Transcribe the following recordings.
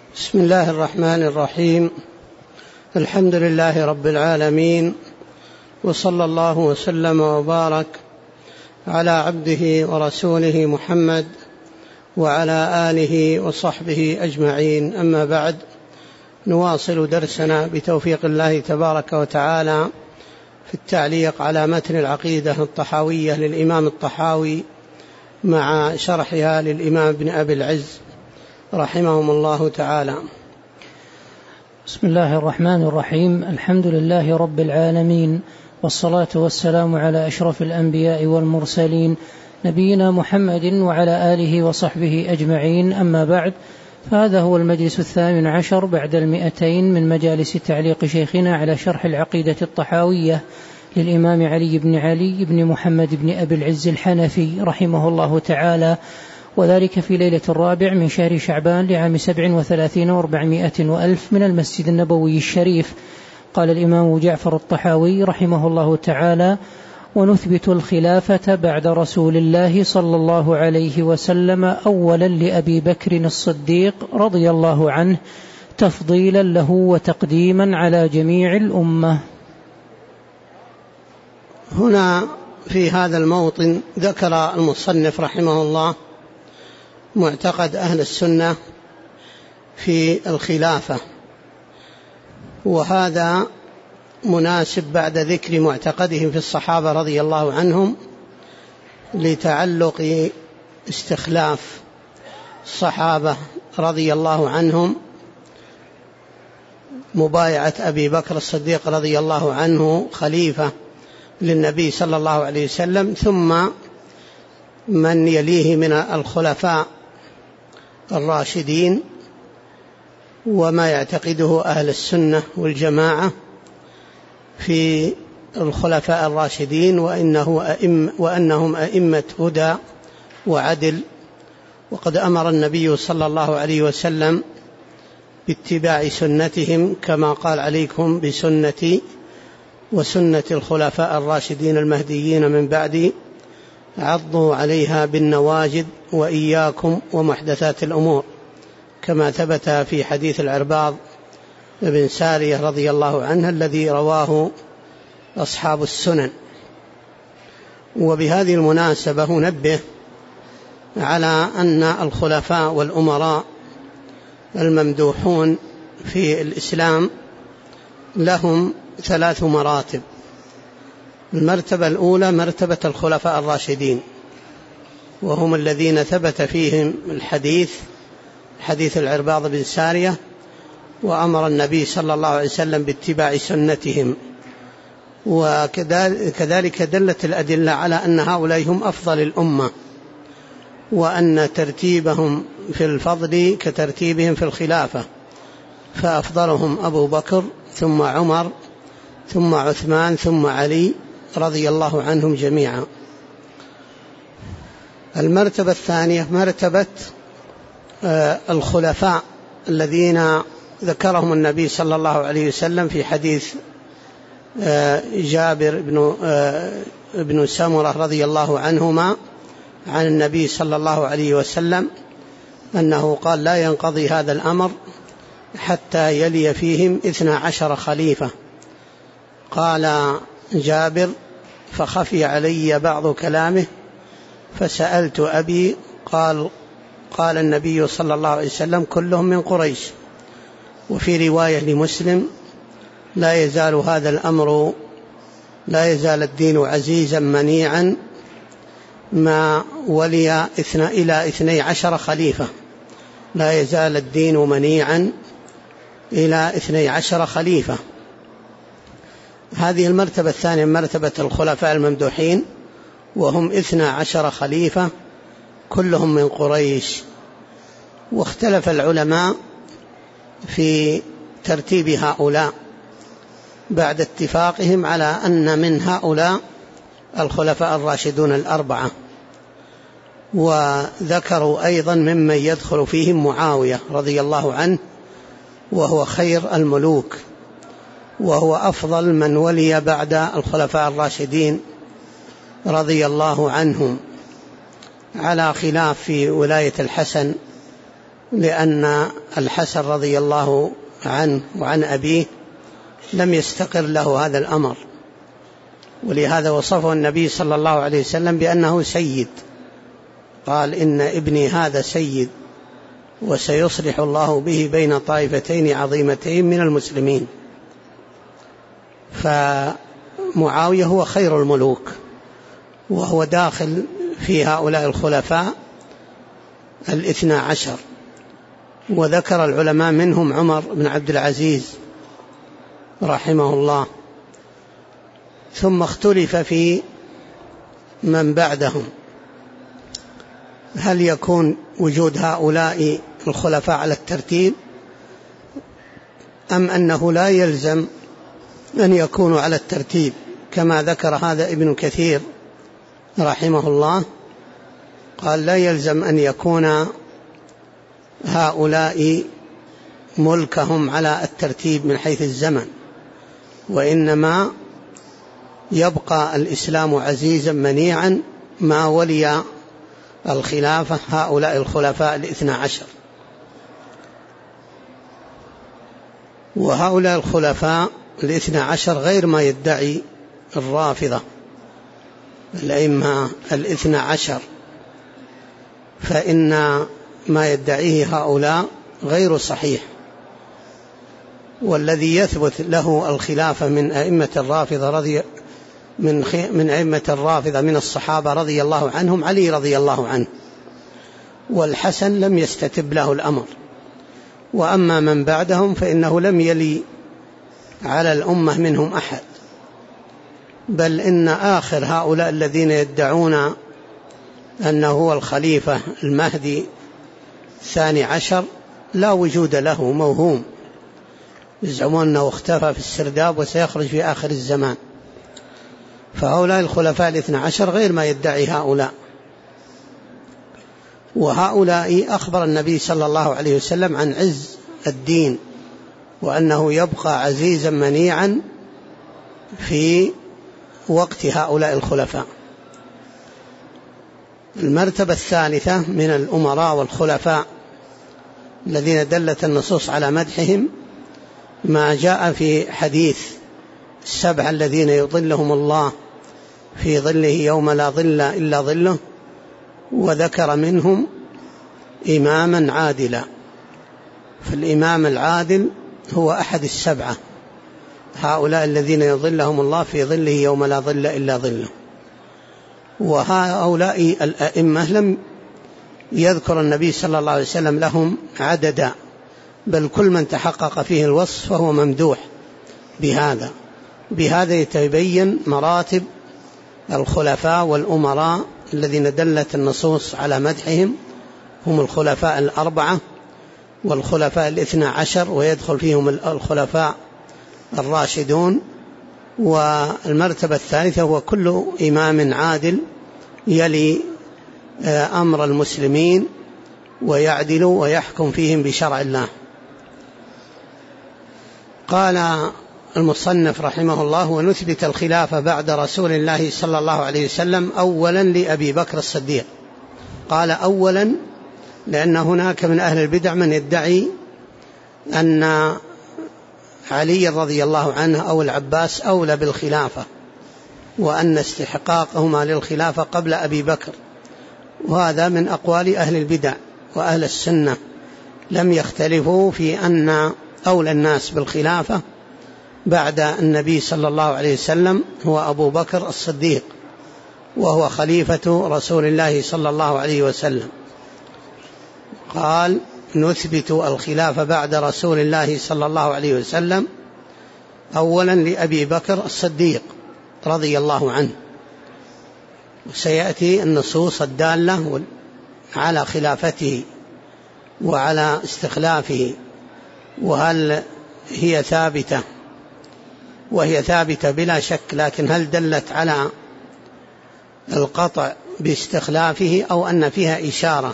بسم الله الرحمن الرحيم. الحمد لله رب العالمين، وصلى الله وسلم وبارك على عبده ورسوله محمد وعلى آله وصحبه أجمعين. أما بعد، نواصل درسنا بتوفيق الله تبارك وتعالى في التعليق على متن العقيدة الطحاوية للإمام الطحاوي مع شرحها للإمام ابن أبي العز رحمهم الله تعالى. بسم الله الرحمن الرحيم. الحمد لله رب العالمين، والصلاة والسلام على أشرف الأنبياء والمرسلين نبينا محمد وعلى آله وصحبه أجمعين. أما بعد، فهذا هو المجلس 18 بعد 200 من مجالس تعليق شيخنا على شرح العقيدة الطحاوية للإمام علي بن محمد بن أبي العز الحنفي رحمه الله تعالى، وذلك في ليلة 4 من شهر شعبان لعام 37 و400 وألف من المسجد النبوي الشريف. قال الإمام جعفر الطحاوي رحمه الله تعالى: ونثبت الخلافة بعد رسول الله صلى الله عليه وسلم أولا لأبي بكر الصديق رضي الله عنه، تفضيلا له وتقديما على جميع الأمة. هنا في هذا الموطن ذكر المصنف رحمه الله معتقد أهل السنة في الخلافة، وهذا مناسب بعد ذكر معتقدهم في الصحابة رضي الله عنهم لتعلق استخلاف الصحابة رضي الله عنهم مبايعة أبي بكر الصديق رضي الله عنه خليفة للنبي صلى الله عليه وسلم، ثم من يليه من الخلفاء الراشدين، وما يعتقده أهل السنة والجماعة في الخلفاء الراشدين، وأنهم أئمة هدى وعدل. وقد أمر النبي صلى الله عليه وسلم باتباع سنتهم، كما قال: عليكم بسنتي وسنة الخلفاء الراشدين المهديين من بعدي، عضوا عليها بالنواجذ وإياكم ومحدثات الأمور، كما ثبت في حديث العرباض بن سارية رضي الله عنه الذي رواه أصحاب السنن. وبهذه المناسبة ننبه على أن الخلفاء والأمراء الممدوحون في الإسلام لهم 3 مراتب. المرتبة الأولى مرتبة الخلفاء الراشدين، وهم الذين ثبت فيهم حديث العرباض بن سارية، وأمر النبي صلى الله عليه وسلم باتباع سنتهم. وكذلك دلت الأدلة على أن هؤلاء هم أفضل الأمة، وأن ترتيبهم في الفضل كترتيبهم في الخلافة، فأفضلهم أبو بكر ثم عمر ثم عثمان ثم علي رضي الله عنهم جميعا. المرتبة الثانية مرتبة الخلفاء الذين ذكرهم النبي صلى الله عليه وسلم في حديث جابر بن سمرة رضي الله عنهما عن النبي صلى الله عليه وسلم أنه قال: لا ينقضي هذا الأمر حتى يلي فيهم 12 خليفة. قال جابر: فخفي علي بعض كلامه فسألت أبي، قال النبي صلى الله عليه وسلم: كلهم من قريش. وفي رواية لمسلم: لا يزال الدين عزيزا منيعا ما ولي إلى 12 خليفة. لا يزال الدين منيعا إلى 12 خليفة. هذه المرتبة الثانية مرتبة الخلفاء الممدوحين، وهم 12 خليفة كلهم من قريش. واختلف العلماء في ترتيب هؤلاء بعد اتفاقهم على أن من هؤلاء الخلفاء الراشدون 4، وذكروا أيضا ممن يدخل فيهم معاوية رضي الله عنه، وهو خير الملوك، وهو أفضل من ولي بعد الخلفاء الراشدين رضي الله عنهم، على خلاف في ولاية الحسن لأن الحسن رضي الله عنه وعن أبيه لم يستقر له هذا الأمر، ولهذا وصفه النبي صلى الله عليه وسلم بأنه سيد، قال إن ابني هذا سيد وسيصلح الله به بين طائفتين عظيمتين من المسلمين. فمعاوية هو خير الملوك، وهو داخل في هؤلاء الخلفاء 12، وذكر العلماء منهم عمر بن عبد العزيز رحمه الله. ثم اختلف في من بعدهم، هل يكون وجود هؤلاء الخلفاء على الترتيب أم أنه لا يلزم أن يكونوا على الترتيب، كما ذكر هذا ابن كثير رحمه الله، قال لا يلزم أن يكون هؤلاء ملكهم على الترتيب من حيث الزمن، وإنما يبقى الإسلام عزيزا منيعا ما ولي الخلافة هؤلاء الخلفاء 12. وهؤلاء الخلفاء 12 غير ما يدعي الرافضة الأئمة 12، فإن ما يدعيه هؤلاء غير صحيح، والذي يثبت له الخلافة من أئمة الرافضة من أئمة الرافضة من الصحابة رضي الله عنهم علي رضي الله عنه، والحسن لم يستتب له الأمر. وأما من بعدهم فإنه لم يلي على الأمة منهم أحد، بل إن آخر هؤلاء الذين يدعون أنه هو الخليفة المهدي 12 لا وجود له، موهوم، يزعمون أنه اختفى في السرداب وسيخرج في آخر الزمان. فهؤلاء الخلفاء 12 غير ما يدعي هؤلاء. وهؤلاء أخبر النبي صلى الله عليه وسلم عن عز الدين، وأنه يبقى عزيزا منيعا في وقت هؤلاء الخلفاء. المرتبة الثالثة من الأمراء والخلفاء الذين دلت النصوص على مدحهم ما جاء في حديث 7 الذين يظلهم الله في ظله يوم لا ظل إلا ظله، وذكر منهم إماما عادلا. فالإمام العادل هو أحد 7 هؤلاء الذين يظلهم الله في ظله يوم لا ظل إلا ظله. وهؤلاء الأئمة لم يذكر النبي صلى الله عليه وسلم لهم عددا، بل كل من تحقق فيه الوصف فهو ممدوح بهذا يتبين مراتب الخلفاء والأمراء الذين دلت النصوص على مدحهم. هم الخلفاء 4 والخلفاء 12، ويدخل فيهم الخلفاء الراشدون. والمرتبة الثالثة هو كل إمام عادل يلي أمر المسلمين ويعدل ويحكم فيهم بشرع الله. قال المصنف رحمه الله: ونثبت الخلافة بعد رسول الله صلى الله عليه وسلم أولا لأبي بكر الصديق. قال أولا لأن هناك من أهل البدع من يدعي أن علي رضي الله عنه أو العباس أولى بالخلافة، وأن استحقاقهما للخلافة قبل أبي بكر، وهذا من أقوال أهل البدع. وأهل السنة لم يختلفوا في أن أولى الناس بالخلافة بعد النبي صلى الله عليه وسلم هو أبو بكر الصديق، وهو خليفة رسول الله صلى الله عليه وسلم. قال: نثبت الخلافة بعد رسول الله صلى الله عليه وسلم أولا لأبي بكر الصديق رضي الله عنه. وسيأتي النصوص الدالة على خلافته وعلى استخلافه، وهل هي ثابتة، وهي ثابتة بلا شك، لكن هل دلت على القطع باستخلافه أو أن فيها إشارة؟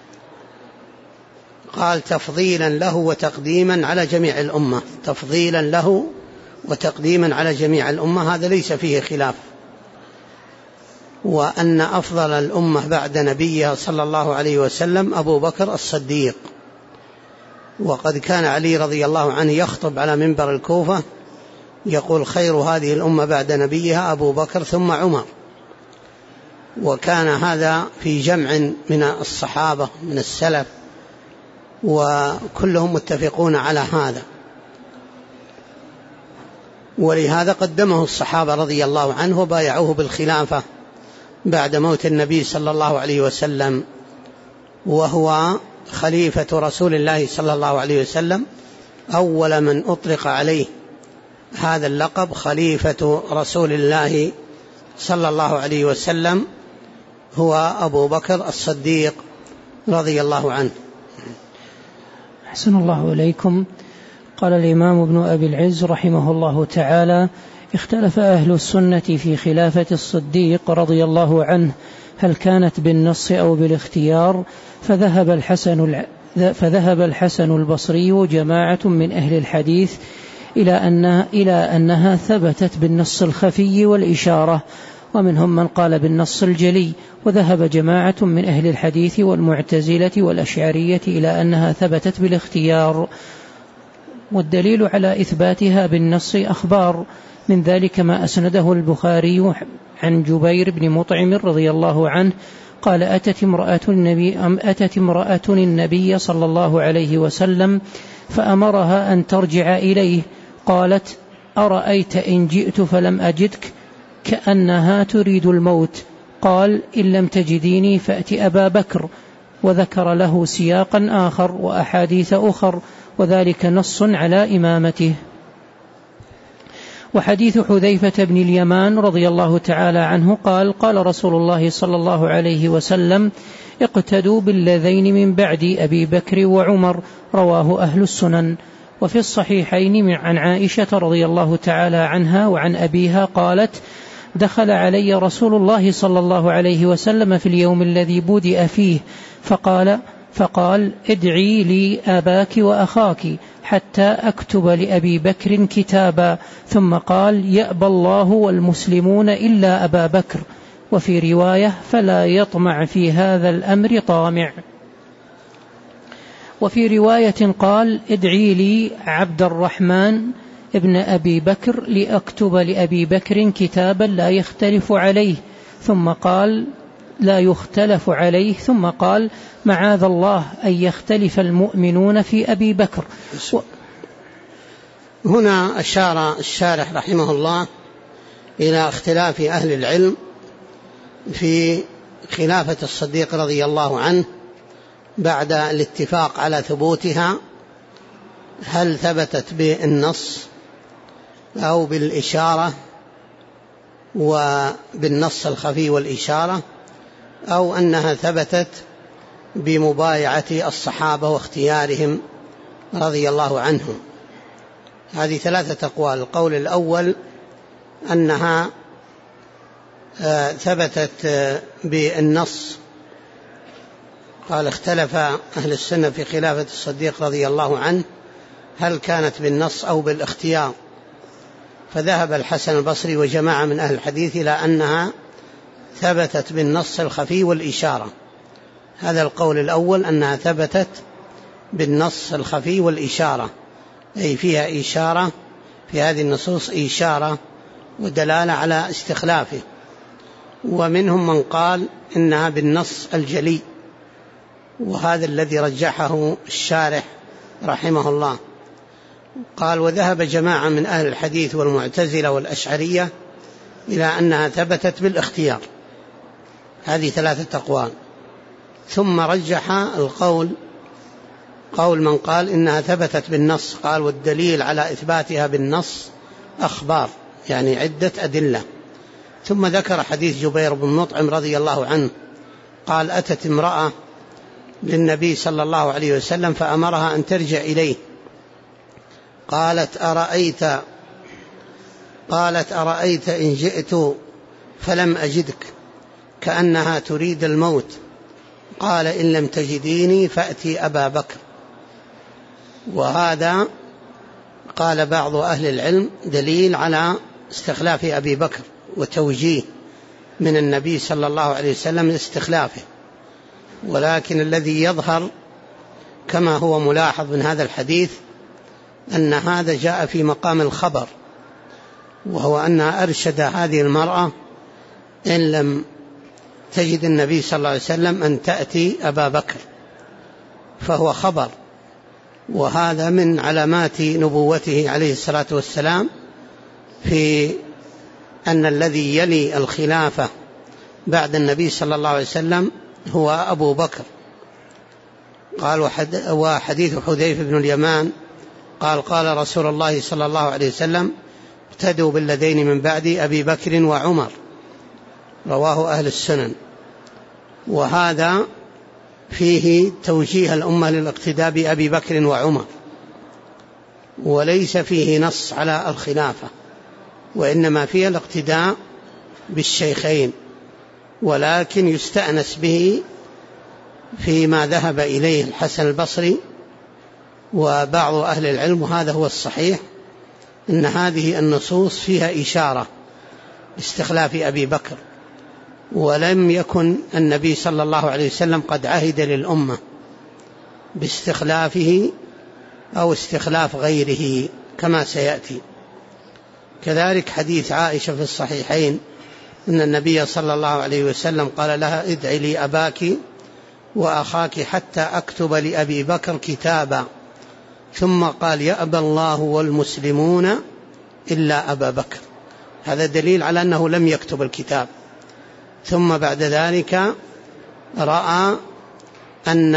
قال: تفضيلا له وتقديما على جميع الأمة. تفضيلا له وتقديما على جميع الأمة هذا ليس فيه خلاف، وأن أفضل الأمة بعد نبيها صلى الله عليه وسلم أبو بكر الصديق وقد كان علي رضي الله عنه يخطب على منبر الكوفة يقول: خير هذه الأمة بعد نبيها أبو بكر ثم عمر. وكان هذا في جمع من الصحابة من السلف، وكلهم متفقون على هذا، ولهذا قدمه الصحابة رضي الله عنه وبايعوه بالخلافة بعد موت النبي صلى الله عليه وسلم، وهو خليفة رسول الله صلى الله عليه وسلم، أول من أطلق عليه هذا اللقب خليفة رسول الله صلى الله عليه وسلم هو أبو بكر الصديق رضي الله عنه. أحسن الله إليكم. قال الإمام ابن أبي العز رحمه الله تعالى: اختلف أهل السنة في خلافة الصديق رضي الله عنه هل كانت بالنص أو بالاختيار، فذهب الحسن البصري وجماعة من أهل الحديث إلى أنها ثبتت بالنص الخفي والإشارة، ومنهم من قال بالنص الجلي، وذهب جماعة من أهل الحديث والمعتزلة والأشعرية إلى أنها ثبتت بالاختيار. والدليل على إثباتها بالنص أخبار، من ذلك ما أسنده البخاري عن جبير بن مطعم رضي الله عنه قال: أتت امرأة النبي صلى الله عليه وسلم فأمرها أن ترجع إليه، قالت: أرأيت إن جئت فلم أجدك؟ كأنها تريد الموت. قال: إن لم تجديني فأت أبا بكر. وذكر له سياقا آخر وأحاديث أخر، وذلك نص على إمامته. وحديث حذيفة بن اليمان رضي الله تعالى عنه قال: قال رسول الله صلى الله عليه وسلم: اقتدوا بالذين من بعد أبي بكر وعمر، رواه أهل السنن. وفي الصحيحين عن عائشة رضي الله تعالى عنها وعن أبيها قالت: دخل علي رسول الله صلى الله عليه وسلم في اليوم الذي بدأ فيه فقال: ادعي لي أباك وأخاك حتى أكتب لأبي بكر كتابا، ثم قال: يأبى الله والمسلمون إلا أبا بكر. وفي رواية: فلا يطمع في هذا الأمر طامع. وفي رواية قال: ادعي لي عبد الرحمن ابن أبي بكر لأكتب لأبي بكر كتابا لا يختلف عليه، ثم قال: لا يختلف عليه، ثم قال: معاذ الله أن يختلف المؤمنون في أبي بكر. هنا أشار الشارح رحمه الله إلى اختلاف أهل العلم في خلافة الصديق رضي الله عنه بعد الاتفاق على ثبوتها، هل ثبتت بالنص أو بالإشارة وبالنص الخفي والإشارة، أو أنها ثبتت بمبايعة الصحابة واختيارهم رضي الله عنهم. هذه ثلاثة أقوال. القول الأول أنها ثبتت بالنص، قال: اختلف أهل السنة في خلافة الصديق رضي الله عنه هل كانت بالنص أو بالاختيار، فذهب الحسن البصري وجماعة من أهل الحديث إلى أنها ثبتت بالنص الخفي والإشارة. هذا القول الأول، أنها ثبتت بالنص الخفي والإشارة، أي فيها إشارة، في هذه النصوص إشارة ودلالة على استخلافه. ومنهم من قال إنها بالنص الجلي، وهذا الذي رجحه الشارح رحمه الله. قال: وذهب جماعة من أهل الحديث والمعتزلة والأشعرية إلى أنها ثبتت بالاختيار. هذه ثلاثة أقوال. ثم رجح القول قول من قال إنها ثبتت بالنص، قال: والدليل على إثباتها بالنص أخبار، يعني عدة أدلة. ثم ذكر حديث جبير بن مطعم رضي الله عنه قال: أتت امرأة للنبي صلى الله عليه وسلم فأمرها أن ترجع إليه، قالت: أرأيت إن جئت فلم أجدك؟ كأنها تريد الموت. قال: إن لم تجديني فأتي أبا بكر. وهذا قال بعض أهل العلم دليل على استخلاف أبي بكر وتوجيه من النبي صلى الله عليه وسلم لاستخلافه، ولكن الذي يظهر كما هو ملاحظ من هذا الحديث أن هذا جاء في مقام الخبر، وهو أن أرشد هذه المرأة إن لم تجد النبي صلى الله عليه وسلم أن تأتي أبا بكر، فهو خبر، وهذا من علامات نبوته عليه الصلاة والسلام في أن الذي يلي الخلافة بعد النبي صلى الله عليه وسلم هو أبو بكر. قال وحديث حذيفة بن اليمان قال قال رسول الله صلى الله عليه وسلم اقتدوا بالذين من بعد أبي بكر وعمر، رواه أهل السنن. وهذا فيه توجيه الأمة للاقتداء بأبي بكر وعمر، وليس فيه نص على الخلافة، وإنما فيه الاقتداء بالشيخين، ولكن يستأنس به فيما ذهب إليه الحسن البصري وبعض أهل العلم، وهذا هو الصحيح، أن هذه النصوص فيها إشارة باستخلاف أبي بكر، ولم يكن النبي صلى الله عليه وسلم قد عهد للأمة باستخلافه أو استخلاف غيره كما سيأتي. كذلك حديث عائشة في الصحيحين أن النبي صلى الله عليه وسلم قال لها ادعي لي أباك وأخاك حتى أكتب لأبي بكر كتابا، ثم قال يأبى الله والمسلمون إلا أبا بكر. هذا دليل على أنه لم يكتب الكتاب. ثم بعد ذلك رأى أن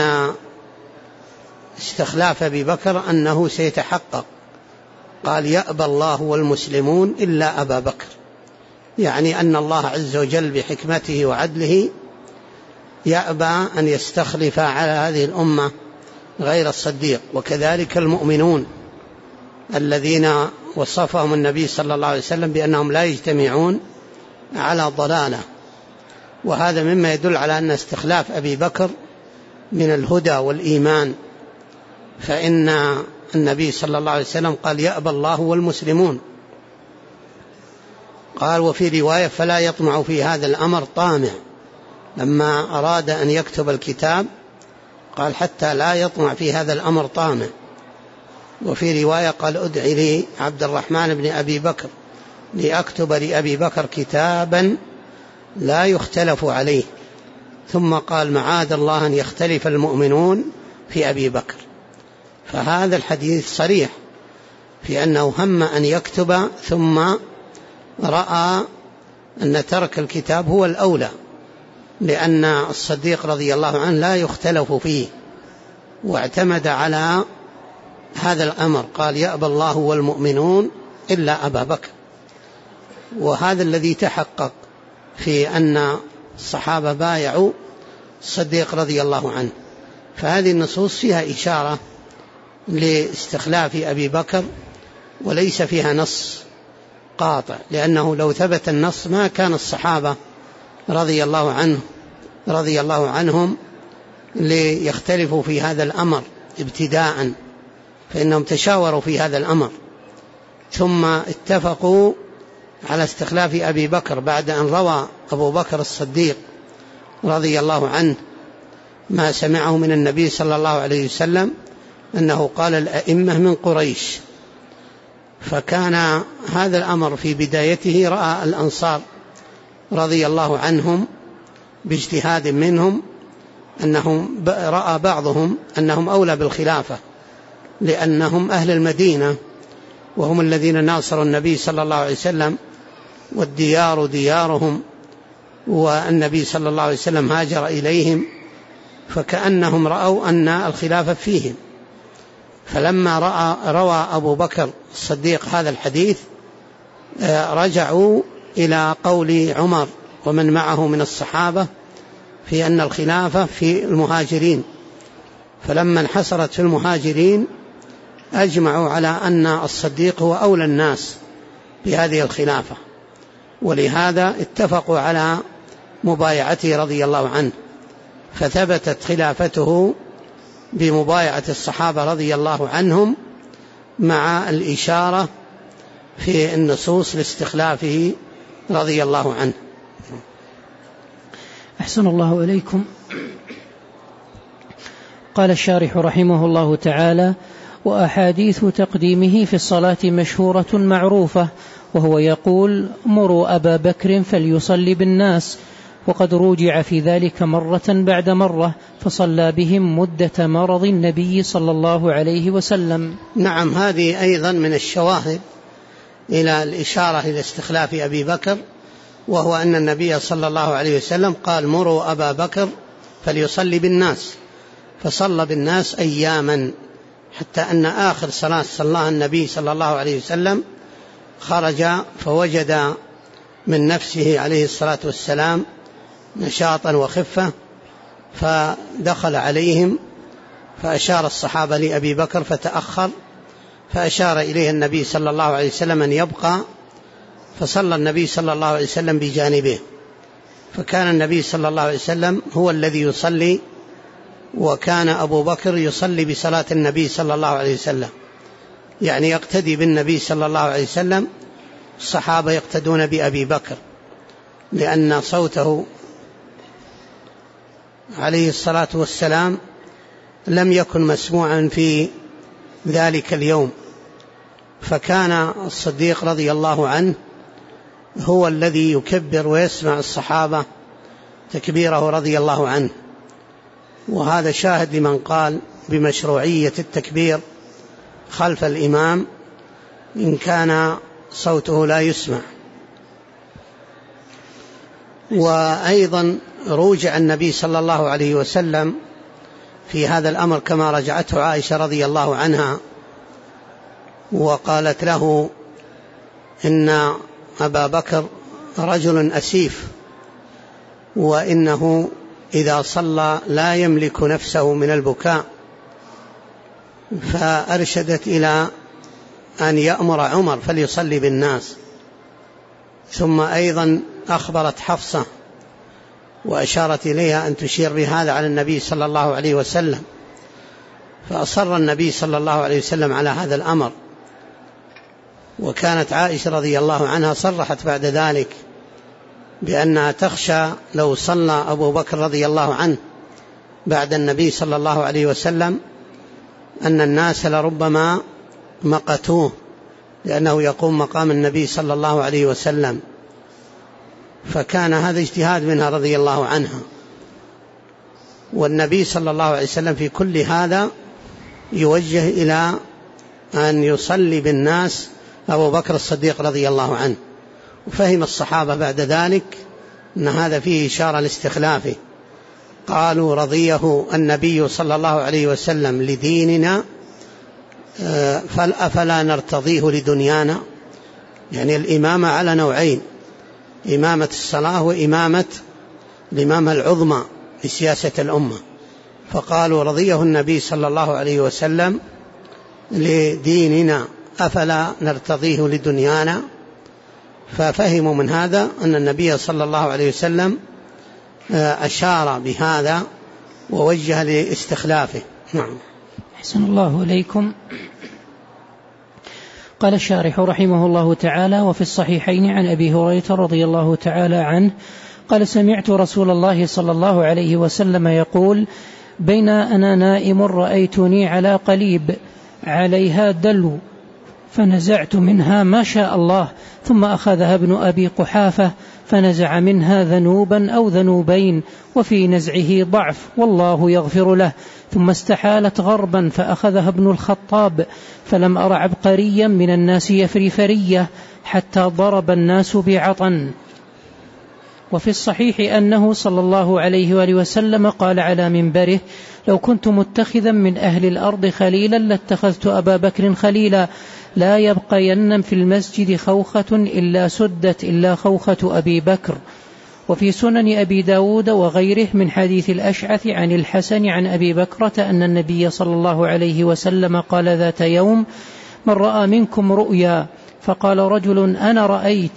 استخلاف أبي بكر أنه سيتحقق، قال يأبى الله والمسلمون إلا أبا بكر، يعني أن الله عز وجل بحكمته وعدله يأبى أن يستخلف على هذه الأمة غير الصديق. وكذلك المؤمنون الذين وصفهم النبي صلى الله عليه وسلم بأنهم لا يجتمعون على ضلالة، وهذا مما يدل على أن استخلاف أبي بكر من الهدى والإيمان، فإن النبي صلى الله عليه وسلم قال يأبى الله والمسلمون. قال وفي رواية فلا يطمع في هذا الأمر طامع، لما أراد أن يكتب الكتاب قال حتى لا يطمع في هذا الأمر طامع. وفي رواية قال ادعي لي عبد الرحمن بن أبي بكر لأكتب لأبي بكر كتابا لا يختلف عليه، ثم قال معاذ الله أن يختلف المؤمنون في أبي بكر. فهذا الحديث صريح في أنه هم أن يكتب، ثم رأى أن ترك الكتاب هو الأولى، لأن الصديق رضي الله عنه لا يختلف فيه، واعتمد على هذا الأمر، قال يأبى الله والمؤمنون إلا أبا بكر. وهذا الذي تحقق في أن الصحابة بايعوا الصديق رضي الله عنه. فهذه النصوص فيها إشارة لاستخلاف أبي بكر، وليس فيها نص قاطع، لأنه لو ثبت النص ما كان الصحابة رضي الله عنهم ليختلفوا في هذا الأمر ابتداء، فإنهم تشاوروا في هذا الأمر ثم اتفقوا على استخلاف أبي بكر بعد أن روى أبو بكر الصديق رضي الله عنه ما سمعه من النبي صلى الله عليه وسلم أنه قال الأئمة من قريش. فكان هذا الأمر في بدايته رأى الأنصار رضي الله عنهم باجتهاد منهم رأى بعضهم أنهم أولى بالخلافة، لأنهم أهل المدينة وهم الذين ناصروا النبي صلى الله عليه وسلم، والديار ديارهم، والنبي صلى الله عليه وسلم هاجر إليهم، فكأنهم رأوا أن الخلافة فيهم. فلما روى أبو بكر الصديق هذا الحديث رجعوا إلى قول عمر ومن معه من الصحابة في أن الخلافة في المهاجرين، فلما انحصرت في المهاجرين أجمعوا على أن الصديق هو أولى الناس بهذه الخلافة، ولهذا اتفقوا على مبايعته رضي الله عنه، فثبتت خلافته بمبايعة الصحابة رضي الله عنهم مع الإشارة في النصوص لاستخلافه رضي الله عنه. أحسن الله إليكم. قال الشارح رحمه الله تعالى: وأحاديث تقديمه في الصلاة مشهورة معروفة، وهو يقول: مروا أبا بكر فليصلي بالناس، وقد روجع في ذلك مرة بعد مرة، فصلى بهم مدة مرض النبي صلى الله عليه وسلم. نعم، هذه أيضا من الشواهد إلى الإشارة إلى استخلاف أبي بكر، وهو أن النبي صلى الله عليه وسلم قال: مروا أبا بكر فليصلي بالناس، فصلى بالناس أياما، حتى أن آخر صلاة صلاها النبي صلى الله عليه وسلم خرج فوجد من نفسه عليه الصلاة والسلام نشاطا وخفة، فدخل عليهم فأشار الصحابة لأبي بكر فتأخر، فأشار إليه النبي صلى الله عليه وسلم أن يبقى، فصلى النبي صلى الله عليه وسلم بجانبه، فكان النبي صلى الله عليه وسلم هو الذي يصلي، وكان أبو بكر يصلي بصلاة النبي صلى الله عليه وسلم، يعني يقتدي بالنبي صلى الله عليه وسلم. الصحابة يقتدون بأبي بكر لأن صوته عليه الصلاة والسلام لم يكن مسموعا في ذلك اليوم، فكان الصديق رضي الله عنه هو الذي يكبر ويسمع الصحابة تكبيره رضي الله عنه، وهذا شاهد لمن قال بمشروعية التكبير خلف الإمام إن كان صوته لا يسمع. وأيضا روجع النبي صلى الله عليه وسلم في هذا الأمر كما رجعته عائشة رضي الله عنها، وقالت له: إن أبا بكر رجل أسيف، وإنه إذا صلى لا يملك نفسه من البكاء، فأرشدت إلى أن يأمر عمر فليصلي بالناس. ثم أيضا أخبرت حفصة وأشارت إليها أن تشير بهذا على النبي صلى الله عليه وسلم، فأصر النبي صلى الله عليه وسلم على هذا الأمر. وكانت عائشة رضي الله عنها صرحت بعد ذلك بأنها تخشى لو صلى أبو بكر رضي الله عنه بعد النبي صلى الله عليه وسلم أن الناس لربما مقتوه، لأنه يقوم مقام النبي صلى الله عليه وسلم، فكان هذا اجتهاد منها رضي الله عنها. والنبي صلى الله عليه وسلم في كل هذا يوجه إلى أن يصلي بالناس أبو بكر الصديق رضي الله عنه، وفهم الصحابة بعد ذلك أن هذا فيه إشارة لاستخلافه، قالوا: رضيه النبي صلى الله عليه وسلم لديننا فلا نرتضيه لدنيانا، يعني الإمامة على نوعين: إمامة الصلاة وإمامة الإمامة العظمى لسياسة الأمة، فقالوا: رضيه النبي صلى الله عليه وسلم لديننا أفلا نرتضيه لدنيانا، ففهموا من هذا أن النبي صلى الله عليه وسلم أشار بهذا ووجه لاستخلافه. نعم. أحسن الله إليكم. قال الشارح رحمه الله تعالى: وفي الصحيحين عن أبي هريرة رضي الله تعالى عنه قال: سمعت رسول الله صلى الله عليه وسلم يقول: بين أنا نائم رأيتني على قليب عليها دلو، فنزعت منها ما شاء الله، ثم أخذها ابن أبي قحافة فنزع منها ذنوبا أو ذنوبين، وفي نزعه ضعف والله يغفر له، ثم استحالت غربا فأخذها ابن الخطاب، فلم أر عبقريا من الناس يفري فرية حتى ضرب الناس بعطن. وفي الصحيح أنه صلى الله عليه وآله وسلم قال على منبره: لو كنت متخذا من أهل الأرض خليلا لاتخذت أبا بكر خليلا، لا يبقين في المسجد خوخة إلا سدت إلا خوخة أبي بكر. وفي سنن أبي داود وغيره من حديث الأشعث عن الحسن عن أبي بكرة أن النبي صلى الله عليه وسلم قال ذات يوم: من رأى منكم رؤيا، فقال رجل: أنا رأيت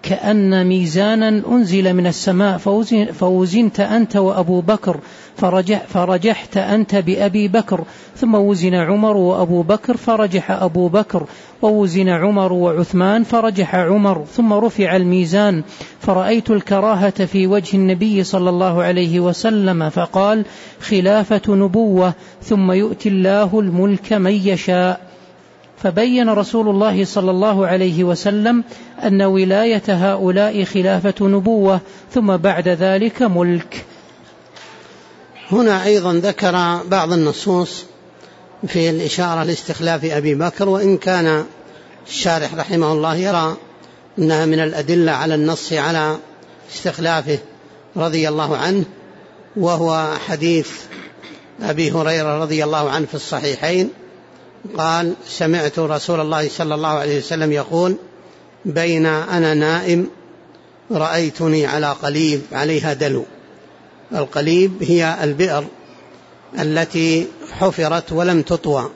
كأن ميزانا أنزل من السماء فوزنت أنت وأبو بكر فرجحت أنت بأبي بكر، ثم وزن عمر وأبو بكر فرجح أبو بكر، ووزن عمر وعثمان فرجح عمر، ثم رفع الميزان فرأيت الكراهة في وجه النبي صلى الله عليه وسلم فقال: خلافة نبوة، ثم يؤتي الله الملك من يشاء. فبين رسول الله صلى الله عليه وسلم أن ولاية هؤلاء خلافة نبوة، ثم بعد ذلك ملك. هنا أيضا ذكر بعض النصوص في الإشارة لاستخلاف أبي بكر، وإن كان الشارح رحمه الله يرى أنها من الأدلة على النص على استخلافه رضي الله عنه، وهو حديث أبي هريرة رضي الله عنه في الصحيحين قال: سمعت رسول الله صلى الله عليه وسلم يقول: بين أنا نائم رأيتني على قليب عليها دلو. القليب هي البئر التي حفرت ولم تطوى،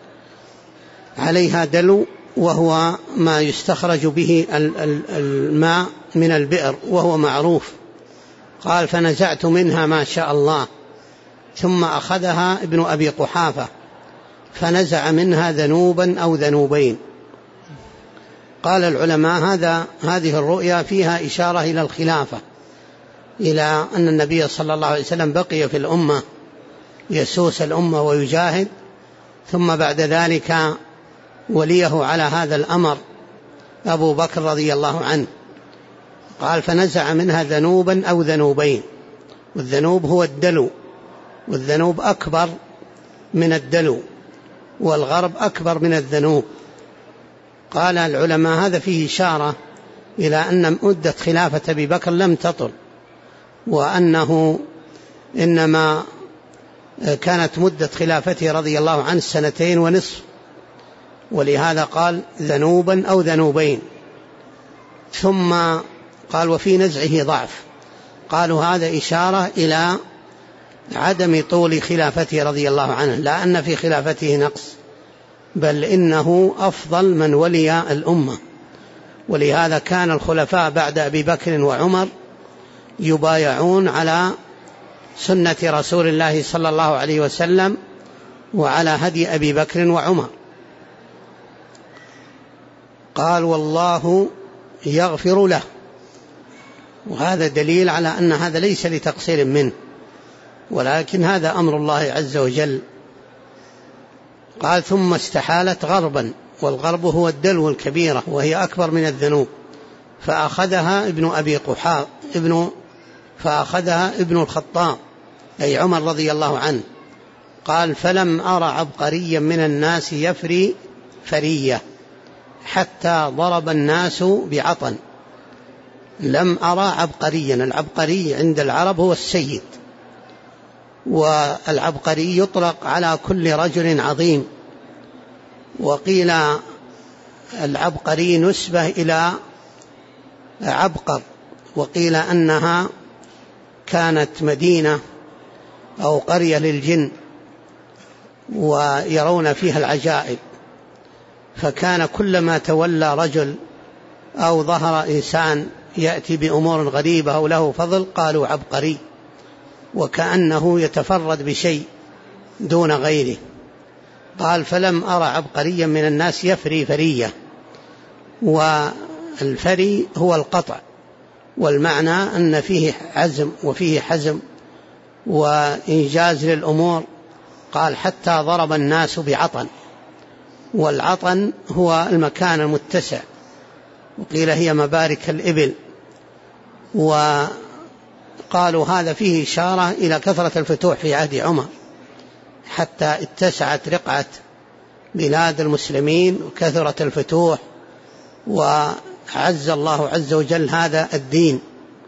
عليها دلو، وهو ما يستخرج به الماء من البئر، وهو معروف. قال: فنزعت منها ما شاء الله، ثم أخذها ابن أبي قحافة فنزع منها ذنوبا أو ذنوبين. قال العلماء هذه الرؤيا فيها إشارة إلى الخلافة، إلى أن النبي صلى الله عليه وسلم بقي في الأمة يسوس الأمة ويجاهد، ثم بعد ذلك وليه على هذا الأمر أبو بكر رضي الله عنه. قال: فنزع منها ذنوبا أو ذنوبين، والذنوب هو الدلو، والذنوب أكبر من الدلو، والغرب أكبر من الذنوب. قال العلماء هذا فيه إشارة إلى أن مدة خلافة أبي بكر لم تطل، وأنه إنما كانت مدة خلافته رضي الله عنه 2.5 سنين، ولهذا قال ذنوبا أو ذنوبين. ثم قال: وفي نزعه ضعف. قالوا هذا إشارة إلى عدم طول خلافته رضي الله عنه، لا أن في خلافته نقص، بل إنه أفضل من ولي الأمة. ولهذا كان الخلفاء بعد أبي بكر وعمر يبايعون على سنة رسول الله صلى الله عليه وسلم وعلى هدي أبي بكر وعمر. قال: والله يغفر له، وهذا دليل على أن هذا ليس لتقصير منه، ولكن هذا أمر الله عز وجل. قال: ثم استحالت غربا، والغرب هو الدلو الكبيرة وهي أكبر من الذنوب، فأخذها ابن الخطاب أي عمر رضي الله عنه. قال: فلم أرى عبقريا من الناس يفري فرية حتى ضرب الناس بعطن. لم أرى عبقريا، العبقري عند العرب هو السيد، والعبقري يطلق على كل رجل عظيم. وقيل العبقري نسبة إلى عبقر، وقيل أنها كانت مدينة أو قرية للجن ويرون فيها العجائب، فكان كلما تولى رجل أو ظهر إنسان يأتي بأمور غريبة أو له فضل قالوا عبقري، وكأنه يتفرد بشيء دون غيره. قال: فلم أرى عبقريا من الناس يفري فرية، والفري هو القطع، والمعنى أن فيه عزم وفيه حزم وإنجاز للأمور. قال: حتى ضرب الناس بعطن، والعطن هو المكان المتسع، وقيل هي مبارك الإبل. وقالوا هذا فيه إشارة إلى كثرة الفتوح في عهد عمر، حتى اتسعت رقعة بلاد المسلمين وكثرت الفتوح، وعز الله عز وجل هذا الدين،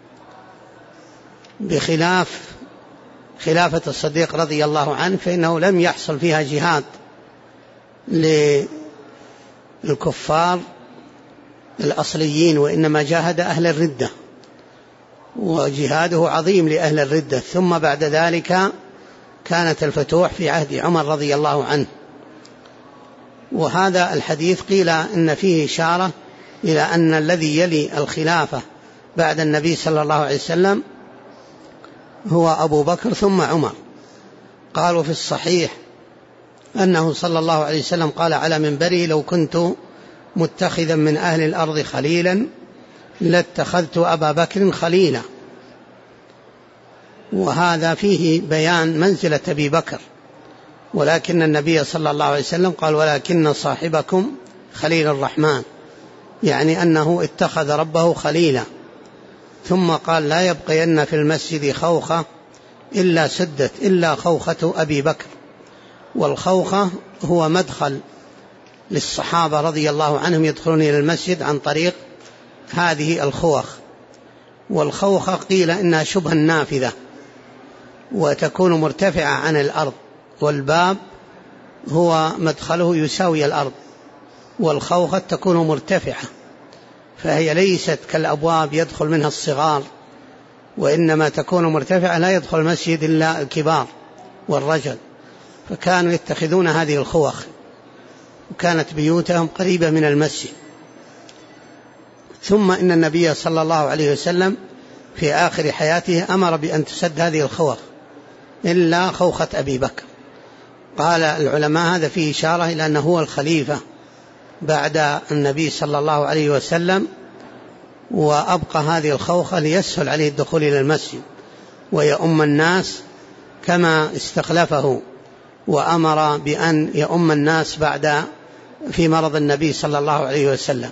بخلاف خلافة الصديق رضي الله عنه، فإنه لم يحصل فيها جهاد للكفار الأصليين، وإنما جاهد أهل الردة، وجهاده عظيم لأهل الردة. ثم بعد ذلك كانت الفتوح في عهد عمر رضي الله عنه. وهذا الحديث قيل إن فيه إشارة إلى أن الذي يلي الخلافة بعد النبي صلى الله عليه وسلم هو أبو بكر ثم عمر. قالوا في الصحيح أنه صلى الله عليه وسلم قال على منبره: لو كنت متخذا من أهل الأرض خليلا لاتخذت أبا بكر خليلا. وهذا فيه بيان منزلة أبي بكر، ولكن النبي صلى الله عليه وسلم قال: ولكن صاحبكم خليل الرحمن، يعني أنه اتخذ ربه خليلا. ثم قال: لا يبقين في المسجد خوخة إلا سدت إلا خوخة أبي بكر. والخوخة هو مدخل للصحابة رضي الله عنهم يدخلون إلى المسجد عن طريق هذه الخوخ. والخوخة قيل إنها شبه النافذة وتكون مرتفعة عن الأرض، والباب هو مدخله يساوي الأرض، والخوخة تكون مرتفعة، فهي ليست كالأبواب يدخل منها الصغار، وإنما تكون مرتفعة لا يدخل المسجد إلا الكبار والرجل، فكانوا يتخذون هذه الخوخ، وكانت بيوتهم قريبة من المسجد. ثم إن النبي صلى الله عليه وسلم في آخر حياته أمر بأن تسد هذه الخوخ إلا خوخة أبي بكر. قال العلماء هذا فيه إشارة إلى أنه هو الخليفة بعد النبي صلى الله عليه وسلم، وأبقى هذه الخوخة ليسهل عليه الدخول إلى المسجد ويؤم الناس كما استخلفه وأمر بأن يؤم الناس بعد في مرض النبي صلى الله عليه وسلم.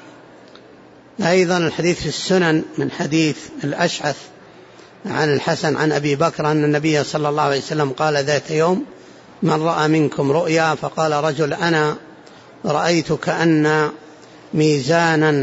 أيضا الحديث في السنن من حديث الأشعث عن الحسن عن أبي بكر أن النبي صلى الله عليه وسلم قال ذات يوم: من رأى منكم رؤيا، فقال رجل: أنا رأيت كأن ميزانا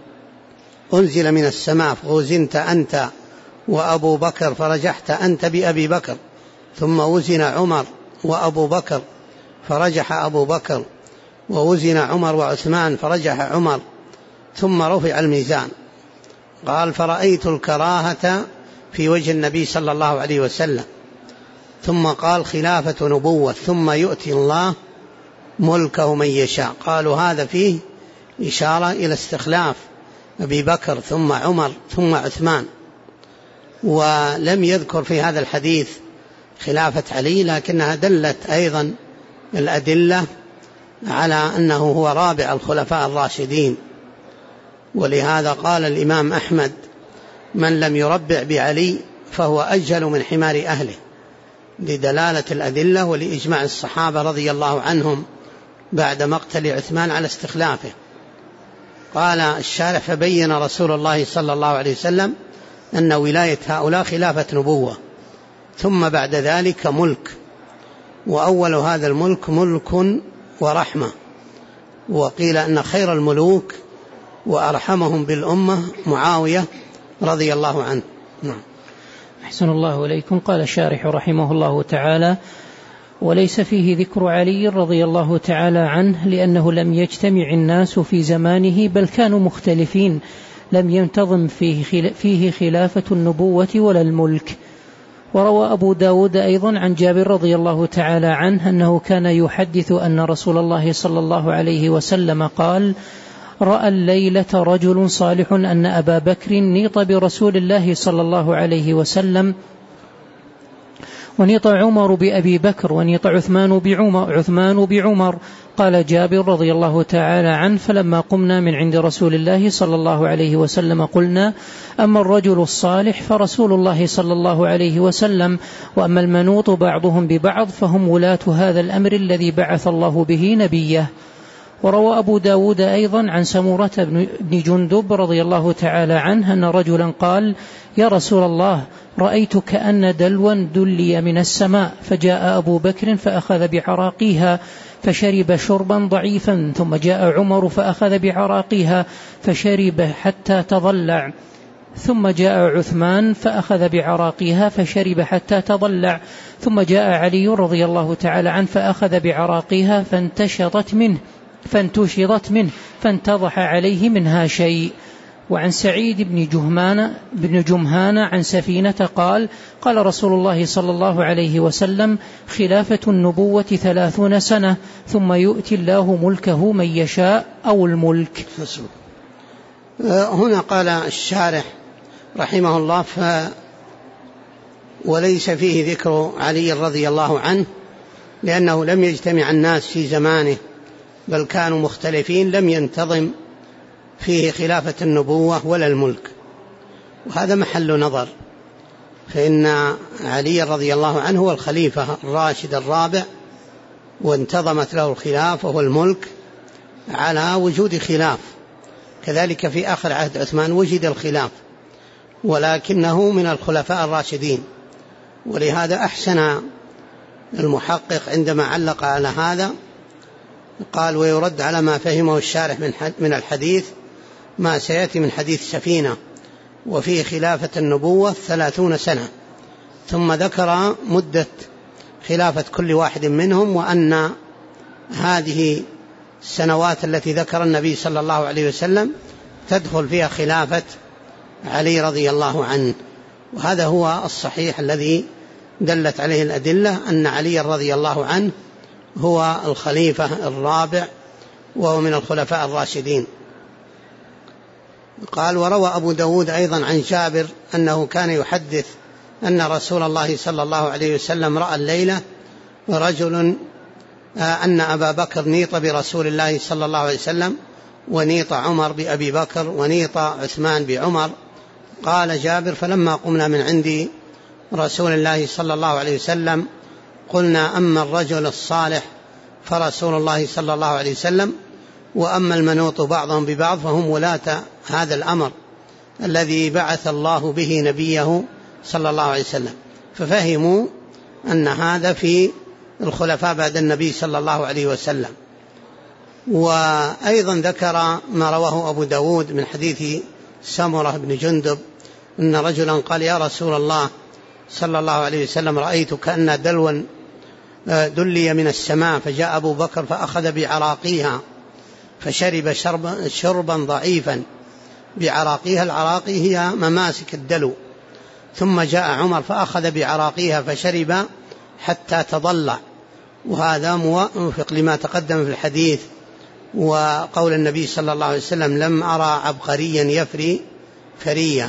أنزل من السماء فوزنت أنت وأبو بكر فرجحت أنت بأبي بكر، ثم وزن عمر وأبو بكر فرجح أبو بكر، ووزن عمر وعثمان فرجح عمر، ثم رفع الميزان. قال: فرأيت الكراهة في وجه النبي صلى الله عليه وسلم. ثم قال: خلافة نبوة، ثم يؤتي الله ملكه من يشاء. قالوا هذا فيه إشارة إلى استخلاف أبي بكر ثم عمر ثم عثمان، ولم يذكر في هذا الحديث خلافة علي، لكنها دلت أيضا الأدلة على أنه هو رابع الخلفاء الراشدين. ولهذا قال الإمام أحمد: من لم يربع بعلي فهو أجل من حمار أهله، لدلالة الأدلة ولإجماع الصحابة رضي الله عنهم بعد مقتل عثمان على استخلافه. قال الشارح: فبين رسول الله صلى الله عليه وسلم أن ولاية هؤلاء خلافة نبوة، ثم بعد ذلك ملك، وأول هذا الملك ملك ورحمة. وقيل أن خير الملوك وأرحمهم بالأمة معاوية رضي الله عنه. نعم. أحسن الله إليكم. قال الشارح رحمه الله تعالى: وليس فيه ذكر علي رضي الله تعالى عنه، لأنه لم يجتمع الناس في زمانه، بل كانوا مختلفين، لم ينتظم فيه خلافة النبوة ولا الملك. وروى أبو داود أيضا عن جابر رضي الله تعالى عنه أنه كان يحدث أن رسول الله صلى الله عليه وسلم قال: رأى الليلة رجل صالح أن أبا بكر نيط برسول الله صلى الله عليه وسلم، ونيط عمر بأبي بكر، ونيط عثمان بعمر. قال جابر رضي الله تعالى عنه: فلما قمنا من عند رسول الله صلى الله عليه وسلم قلنا: أما الرجل الصالح فرسول الله صلى الله عليه وسلم، وأما المنوط بعضهم ببعض فهم ولاة هذا الأمر الذي بعث الله به نبيه. وروى أبو داود أيضا عن سمورة بن جندب رضي الله تعالى عنه أن رجلا قال: يا رسول الله، رأيت كأن دلوا دلي من السماء، فجاء أبو بكر فأخذ بعراقيها فشرب شربا ضعيفا، ثم جاء عمر فأخذ بعراقيها فشرب حتى تضلع، ثم جاء عثمان فأخذ بعراقيها فشرب حتى تضلع، ثم جاء علي رضي الله تعالى عنه فأخذ بعراقيها فانتشطت منه فانتضح عليه منها شيء. وعن سعيد بن جمهان عن سفينة قال: قال رسول الله صلى الله عليه وسلم: خلافة النبوة 30 سنة، ثم يؤتي الله ملكه من يشاء، أو الملك. هنا قال الشارح رحمه الله وليس فيه ذكر علي رضي الله عنه لأنه لم يجتمع الناس في زمانه بل كانوا مختلفين، لم ينتظم فيه خلافة النبوة ولا الملك، وهذا محل نظر، فإن علي رضي الله عنه هو الخليفة الراشد الرابع وانتظمت له الخلافة والملك على وجود خلاف، كذلك في آخر عهد عثمان وجد الخلاف ولكنه من الخلفاء الراشدين. ولهذا أحسن المحقق عندما علق على هذا قال: ويرد على ما فهمه الشارح من الحديث ما سيأتي من حديث سفينة وفيه خلافة النبوة 30 سنة، ثم ذكر مدة خلافة كل واحد منهم، وأن هذه السنوات التي ذكر النبي صلى الله عليه وسلم تدخل فيها خلافة علي رضي الله عنه، وهذا هو الصحيح الذي دلت عليه الأدلة أن علي رضي الله عنه هو الخليفة الرابع وهو من الخلفاء الراشدين. قال: وروى أبو داود أيضا عن جابر أنه كان يحدث أن رسول الله صلى الله عليه وسلم رأى الليلة رجل أن أبا بكر نيط برسول الله صلى الله عليه وسلم ونيط عمر بأبي بكر ونيط عثمان بعمر. قال جابر: فلما قمنا من عند رسول الله صلى الله عليه وسلم قلنا: أما الرجل الصالح فرسول الله صلى الله عليه وسلم، وأما المنوط بعضهم ببعض فهم ولاة هذا الأمر الذي بعث الله به نبيه صلى الله عليه وسلم. ففهموا أن هذا في الخلفاء بعد النبي صلى الله عليه وسلم. وأيضا ذكر ما رواه أبو داود من حديث سمرة بن جندب أن رجلا قال: يا رسول الله صلى الله عليه وسلم رأيت كأن دلوا دلي من السماء، فجاء أبو بكر فأخذ بعراقيها فشرب شربا ضعيفا بعراقيها، العراقي هي مماسك الدلو، ثم جاء عمر فأخذ بعراقيها فشرب حتى تضلع، وهذا موافق لما تقدم في الحديث وقول النبي صلى الله عليه وسلم: لم أرى عبقريا يفري فرية.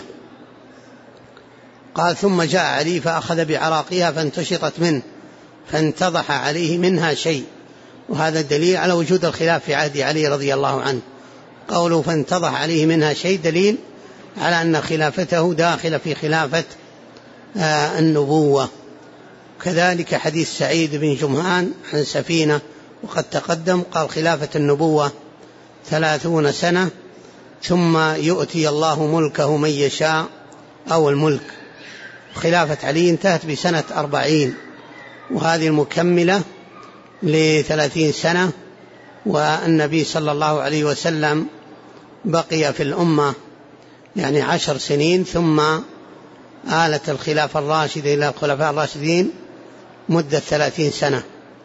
قال: ثم جاء علي فأخذ بعراقيها فانتشطت منه فانتضح عليه منها شيء، وهذا دليل على وجود الخلاف في عهد علي رضي الله عنه. قوله فانتضح عليه منها شيء دليل على أن خلافته داخل في خلافة النبوة. كذلك حديث سعيد بن جمهان عن سفينة وقد تقدم قال: خلافة النبوة 30 سنة ثم يؤتي الله ملكه من يشاء، أو الملك. خلافة علي انتهت بسنة 40، وهذه المكملة ل30 سنة، والنبي صلى الله عليه وسلم بقي في الأمة 10 سنين، ثم آلت الخلافة الراشدة إلى الخلفاء الراشدين مدة 30 سنة.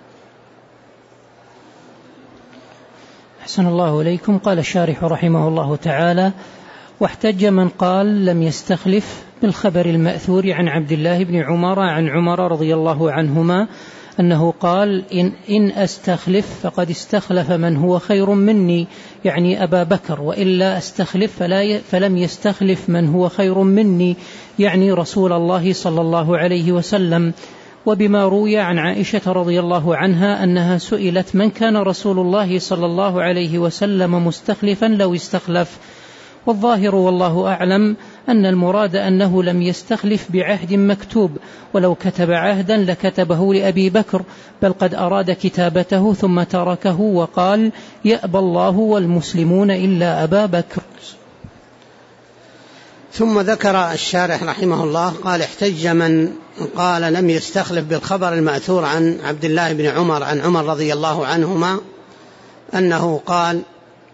أحسن الله إليكم. قال الشارح رحمه الله تعالى: واحتج من قال لم يستخلف بالخبر المأثور عن عبد الله بن عمر عن عمر رضي الله عنهما أنه قال: إن أستخلف فقد استخلف من هو خير مني، يعني أبا بكر، وإلا أستخلف فلم يستخلف من هو خير مني، يعني رسول الله صلى الله عليه وسلم. وبما روي عن عائشة رضي الله عنها أنها سئلت: من كان رسول الله صلى الله عليه وسلم مستخلفا لو استخلف؟ والظاهر والله أعلم أن المراد أنه لم يستخلف بعهد مكتوب، ولو كتب عهدا لكتبه لأبي بكر، بل قد أراد كتابته ثم تركه وقال: يأبى الله والمسلمون إلا أبا بكر. ثم ذكر الشارح رحمه الله قال: احتج من قال لم يستخلف بالخبر المأثور عن عبد الله بن عمر عن عمر رضي الله عنهما أنه قال: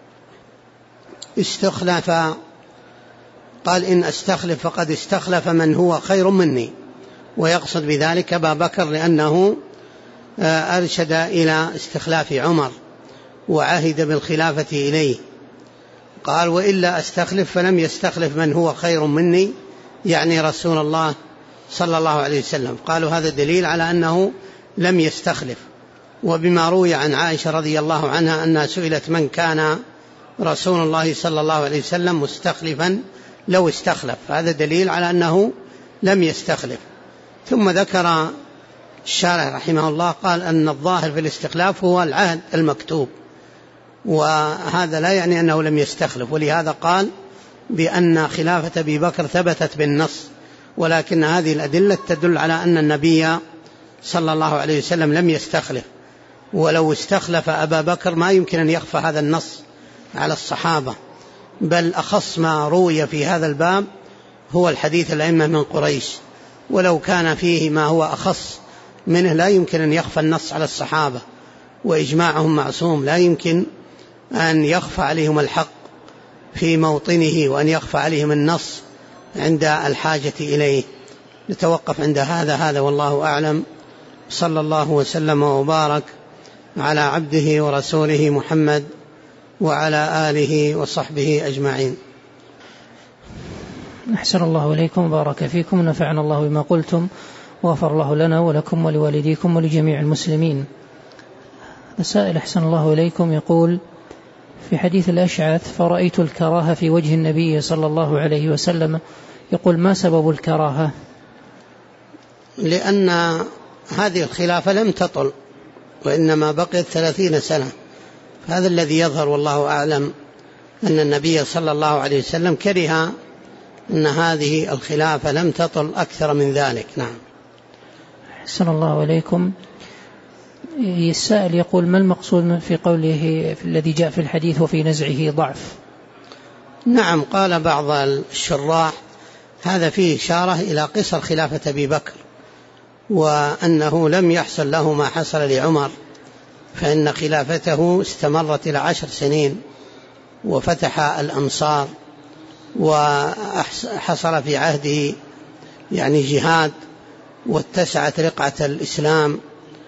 استخلف، قال: إن أستخلف فقد استخلف من هو خير مني، ويقصد بذلك أبا بكر لأنه أرشد إلى استخلاف عمر وعهد بالخلافة إليه. قال: وإلا أستخلف فلم يستخلف من هو خير مني، يعني رسول الله صلى الله عليه وسلم. قالوا هذا دليل على أنه لم يستخلف. وبما روي عن عائشة رضي الله عنها أنها سئلت: من كان رسول الله صلى الله عليه وسلم مستخلفا لو استخلف، هذا دليل على أنه لم يستخلف. ثم ذكر الشارح رحمه الله قال أن الظاهر في الاستخلاف هو العهد المكتوب، وهذا لا يعني أنه لم يستخلف، ولهذا قال بأن خلافة أبي بكر ثبتت بالنص، ولكن هذه الأدلة تدل على أن النبي صلى الله عليه وسلم لم يستخلف، ولو استخلف أبا بكر ما يمكن أن يخفى هذا النص على الصحابة، بل أخص ما روي في هذا الباب هو الحديث الأئمة من قريش، ولو كان فيه ما هو أخص منه لا يمكن أن يخفى النص على الصحابة، وإجماعهم معصوم، لا يمكن أن يخفى عليهم الحق في موطنه وأن يخفى عليهم النص عند الحاجة إليه. نتوقف عند هذا والله أعلم. صلى الله وسلم وبارك على عبده ورسوله محمد وعلى آله وصحبه أجمعين. أحسن الله إليكم وبارك فيكم، نفعنا الله بما قلتم وغفر الله لنا ولكم ولوالديكم ولجميع المسلمين. السائل أحسن الله إليكم يقول: في حديث الأشعث فرأيت الكراهة في وجه النبي صلى الله عليه وسلم، يقول: ما سبب الكراهة؟ لأن هذه الخلافة لم تطل وإنما بقيت 30 سنة، هذا الذي يظهر والله أعلم، أن النبي صلى الله عليه وسلم كره أن هذه الخلافة لم تطل أكثر من ذلك. نعم. أحسن الله إليكم. السائل يقول: ما المقصود في قوله في الذي جاء في الحديث وفي نزعه ضعف؟ نعم، قال بعض الشراح هذا فيه إشارة إلى قصر خلافة أبي بكر، وأنه لم يحصل له ما حصل لعمر، فإن خلافته استمرت إلى 10 سنين، وفتح الأمصار، وحصل في عهده يعني جهاد، واتسعت رقعة الإسلام،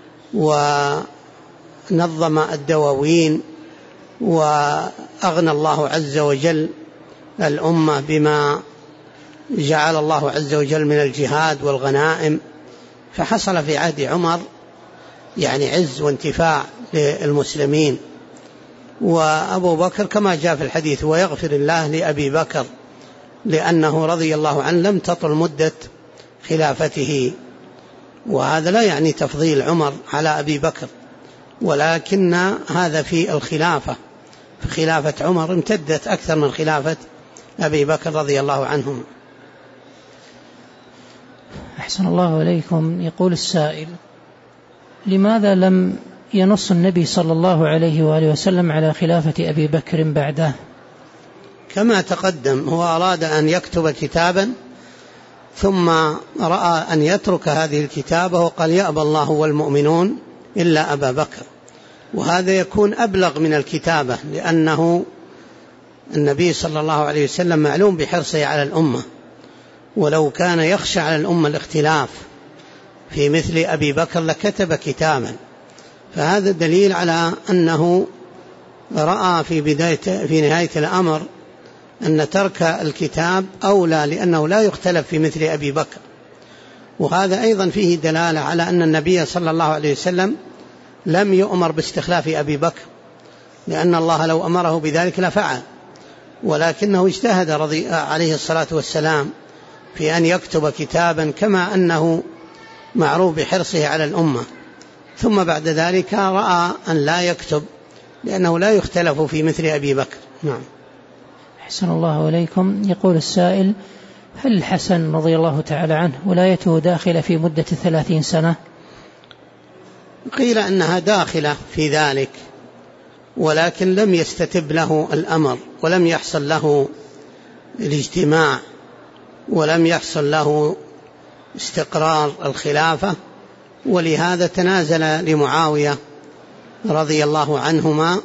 ونظم الدواوين، وأغنى الله عز وجل الأمة بما جعل الله عز وجل من الجهاد والغنائم، فحصل في عهد عمر يعني عز وانتفاع للمسلمين. وأبو بكر كما جاء في الحديث: ويغفر الله لأبي بكر، لأنه رضي الله عنه لم تطل مدة خلافته، وهذا لا يعني تفضيل عمر على أبي بكر، ولكن هذا في الخلافة، فخلافة عمر امتدت أكثر من خلافة أبي بكر رضي الله عنهم. أحسن الله إليكم. يقول السائل: لماذا لم ينص النبي صلى الله عليه وآله وسلم على خلافة أبي بكر بعده؟ كما تقدم، هو أراد أن يكتب كتابا ثم رأى أن يترك هذه الكتابة، وقال: يأبى الله والمؤمنون إلا أبا بكر، وهذا يكون أبلغ من الكتابة، لأنه النبي صلى الله عليه وسلم معلوم بحرصه على الأمة، ولو كان يخشى على الأمة الاختلاف في مثل أبي بكر لكتب كتابا، فهذا دليل على أنه رأى في نهاية الأمر أن ترك الكتاب أولى، لأنه لا يختلف في مثل أبي بكر. وهذا أيضا فيه دلالة على أن النبي صلى الله عليه وسلم لم يؤمر باستخلاف أبي بكر، لأن الله لو أمره بذلك لفعل، ولكنه اجتهد عليه الصلاة والسلام في أن يكتب كتابا، كما أنه معروف بحرصه على الأمة، ثم بعد ذلك رأى أن لا يكتب لأنه لا يختلف في مثل أبي بكر. نعم. أحسن الله إليكم. يقول السائل: هل الحسن رضي الله تعالى عنه ولايته داخلة في مدة 30 سنة؟ قيل أنها داخلة في ذلك، ولكن لم يستتب له الأمر، ولم يحصل له الاجتماع، ولم يحصل له استقرار الخلافة، ولهذا تنازل لمعاوية رضي الله عنهما،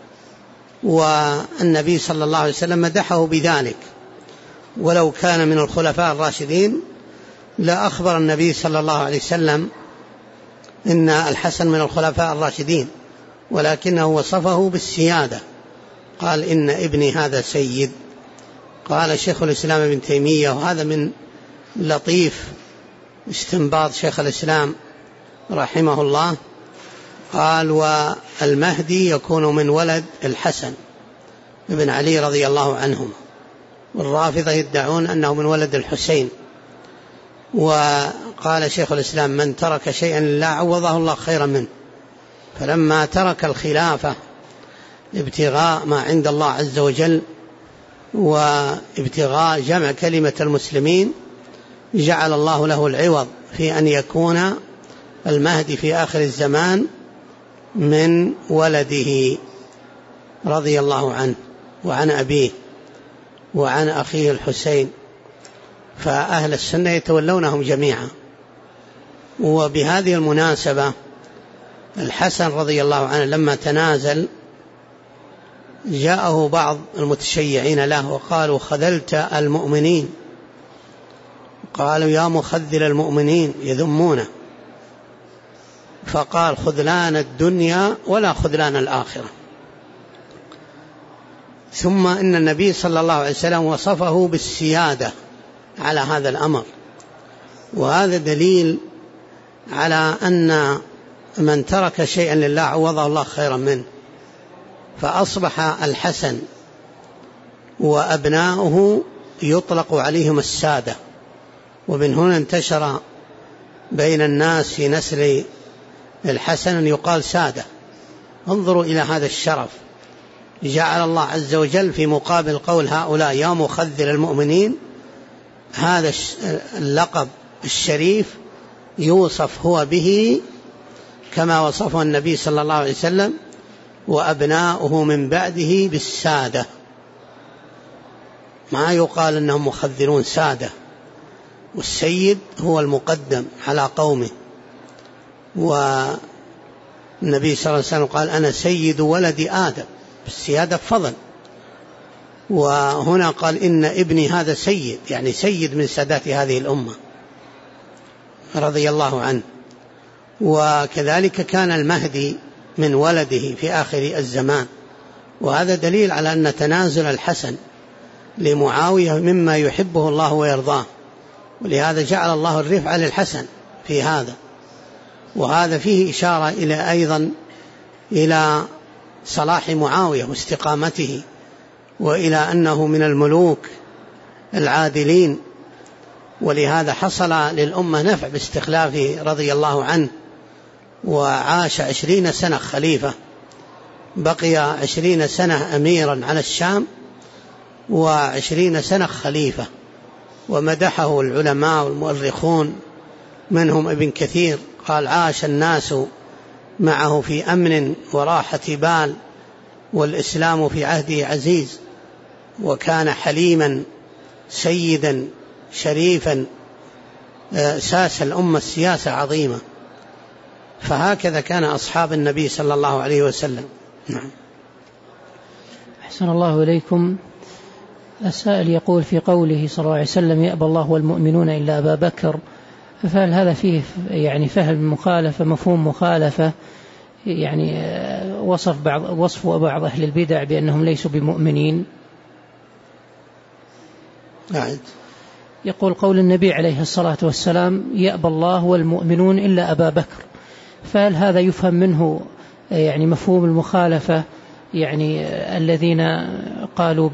والنبي صلى الله عليه وسلم مدحه بذلك، ولو كان من الخلفاء الراشدين لا أخبر النبي صلى الله عليه وسلم إن الحسن من الخلفاء الراشدين، ولكنه وصفه بالسيادة، قال: إن ابني هذا سيد. قال شيخ الإسلام ابن تيمية، وهذا من لطيف استنباط شيخ الإسلام رحمه الله، قال: والمهدي يكون من ولد الحسن، بن علي رضي الله عنهم، والرافضة يدعون أنه من ولد الحسين. وقال شيخ الإسلام: من ترك شيئا لله عوضه الله خيرا منه. فلما ترك الخلافة ابتغاء ما عند الله عز وجل وابتغاء جمع كلمة المسلمين، جعل الله له العوض في أن يكون المهدي في آخر الزمان من ولده رضي الله عنه وعن أبيه وعن أخيه الحسين، فأهل السنة يتولونهم جميعا. وبهذه المناسبة الحسن رضي الله عنه لما تنازل جاءه بعض المتشيعين له وقالوا: خذلت المؤمنين. قالوا: يا مخذل المؤمنين، يذمونه. فقال: خذلان الدنيا ولا خذلان الآخرة. ثم إن النبي صلى الله عليه وسلم وصفه بالسيادة على هذا الأمر، وهذا دليل على أن من ترك شيئا لله عوضه الله خيرا منه. فأصبح الحسن وأبناؤه يطلق عليهم السادة، ومن هنا انتشر بين الناس في نسل الحسن أن يقال سادة. انظروا إلى هذا الشرف، جعل الله عز وجل في مقابل قول هؤلاء يا مخذل المؤمنين هذا اللقب الشريف يوصف هو به كما وصفه النبي صلى الله عليه وسلم وأبناؤه من بعده بالسادة. ما يقال أنهم مخذلون، سادة. والسيد هو المقدم على قومه، والنبي صلى الله عليه وسلم قال: أنا سيد ولد آدم، السيادة فضل. وهنا قال: إن ابني هذا سيد، يعني سيد من سادات هذه الأمة رضي الله عنه. وكذلك كان المهدي من ولده في آخر الزمان، وهذا دليل على أن تنازل الحسن لمعاوية مما يحبه الله ويرضاه، ولهذا جعل الله الرفعة للحسن في هذا. وهذا فيه إشارة أيضا إلى صلاح معاوية واستقامته، وإلى أنه من الملوك العادلين، ولهذا حصل للأمة نفع باستخلافه رضي الله عنه. وعاش 20 سنة خليفة، بقي 20 سنة أميرا على الشام، و20 سنة خليفة. ومدحه العلماء والمؤرخون، منهم ابن كثير قال: عاش الناس معه في أمن وراحة بال، والإسلام في عهده عزيز، وكان حليما سيدا شريفا ساس الأمة السياسة عظيمة. فهكذا كان أصحاب النبي صلى الله عليه وسلم. نعم. أحسن الله إليكم. السائل يقول: في قوله صلى الله عليه وسلم يأبى الله والمؤمنون إلا أبا بكر، فهل هذا فيه يعني فهم مخالفة، مفهوم مخالفة، يعني وصف بعض أهل البدع بأنهم ليسوا بمؤمنين؟ يقول: قول النبي عليه الصلاة والسلام يأبى الله والمؤمنون إلا أبا بكر، فهل هذا يفهم منه يعني مفهوم المخالفة، يعني الذين قالوا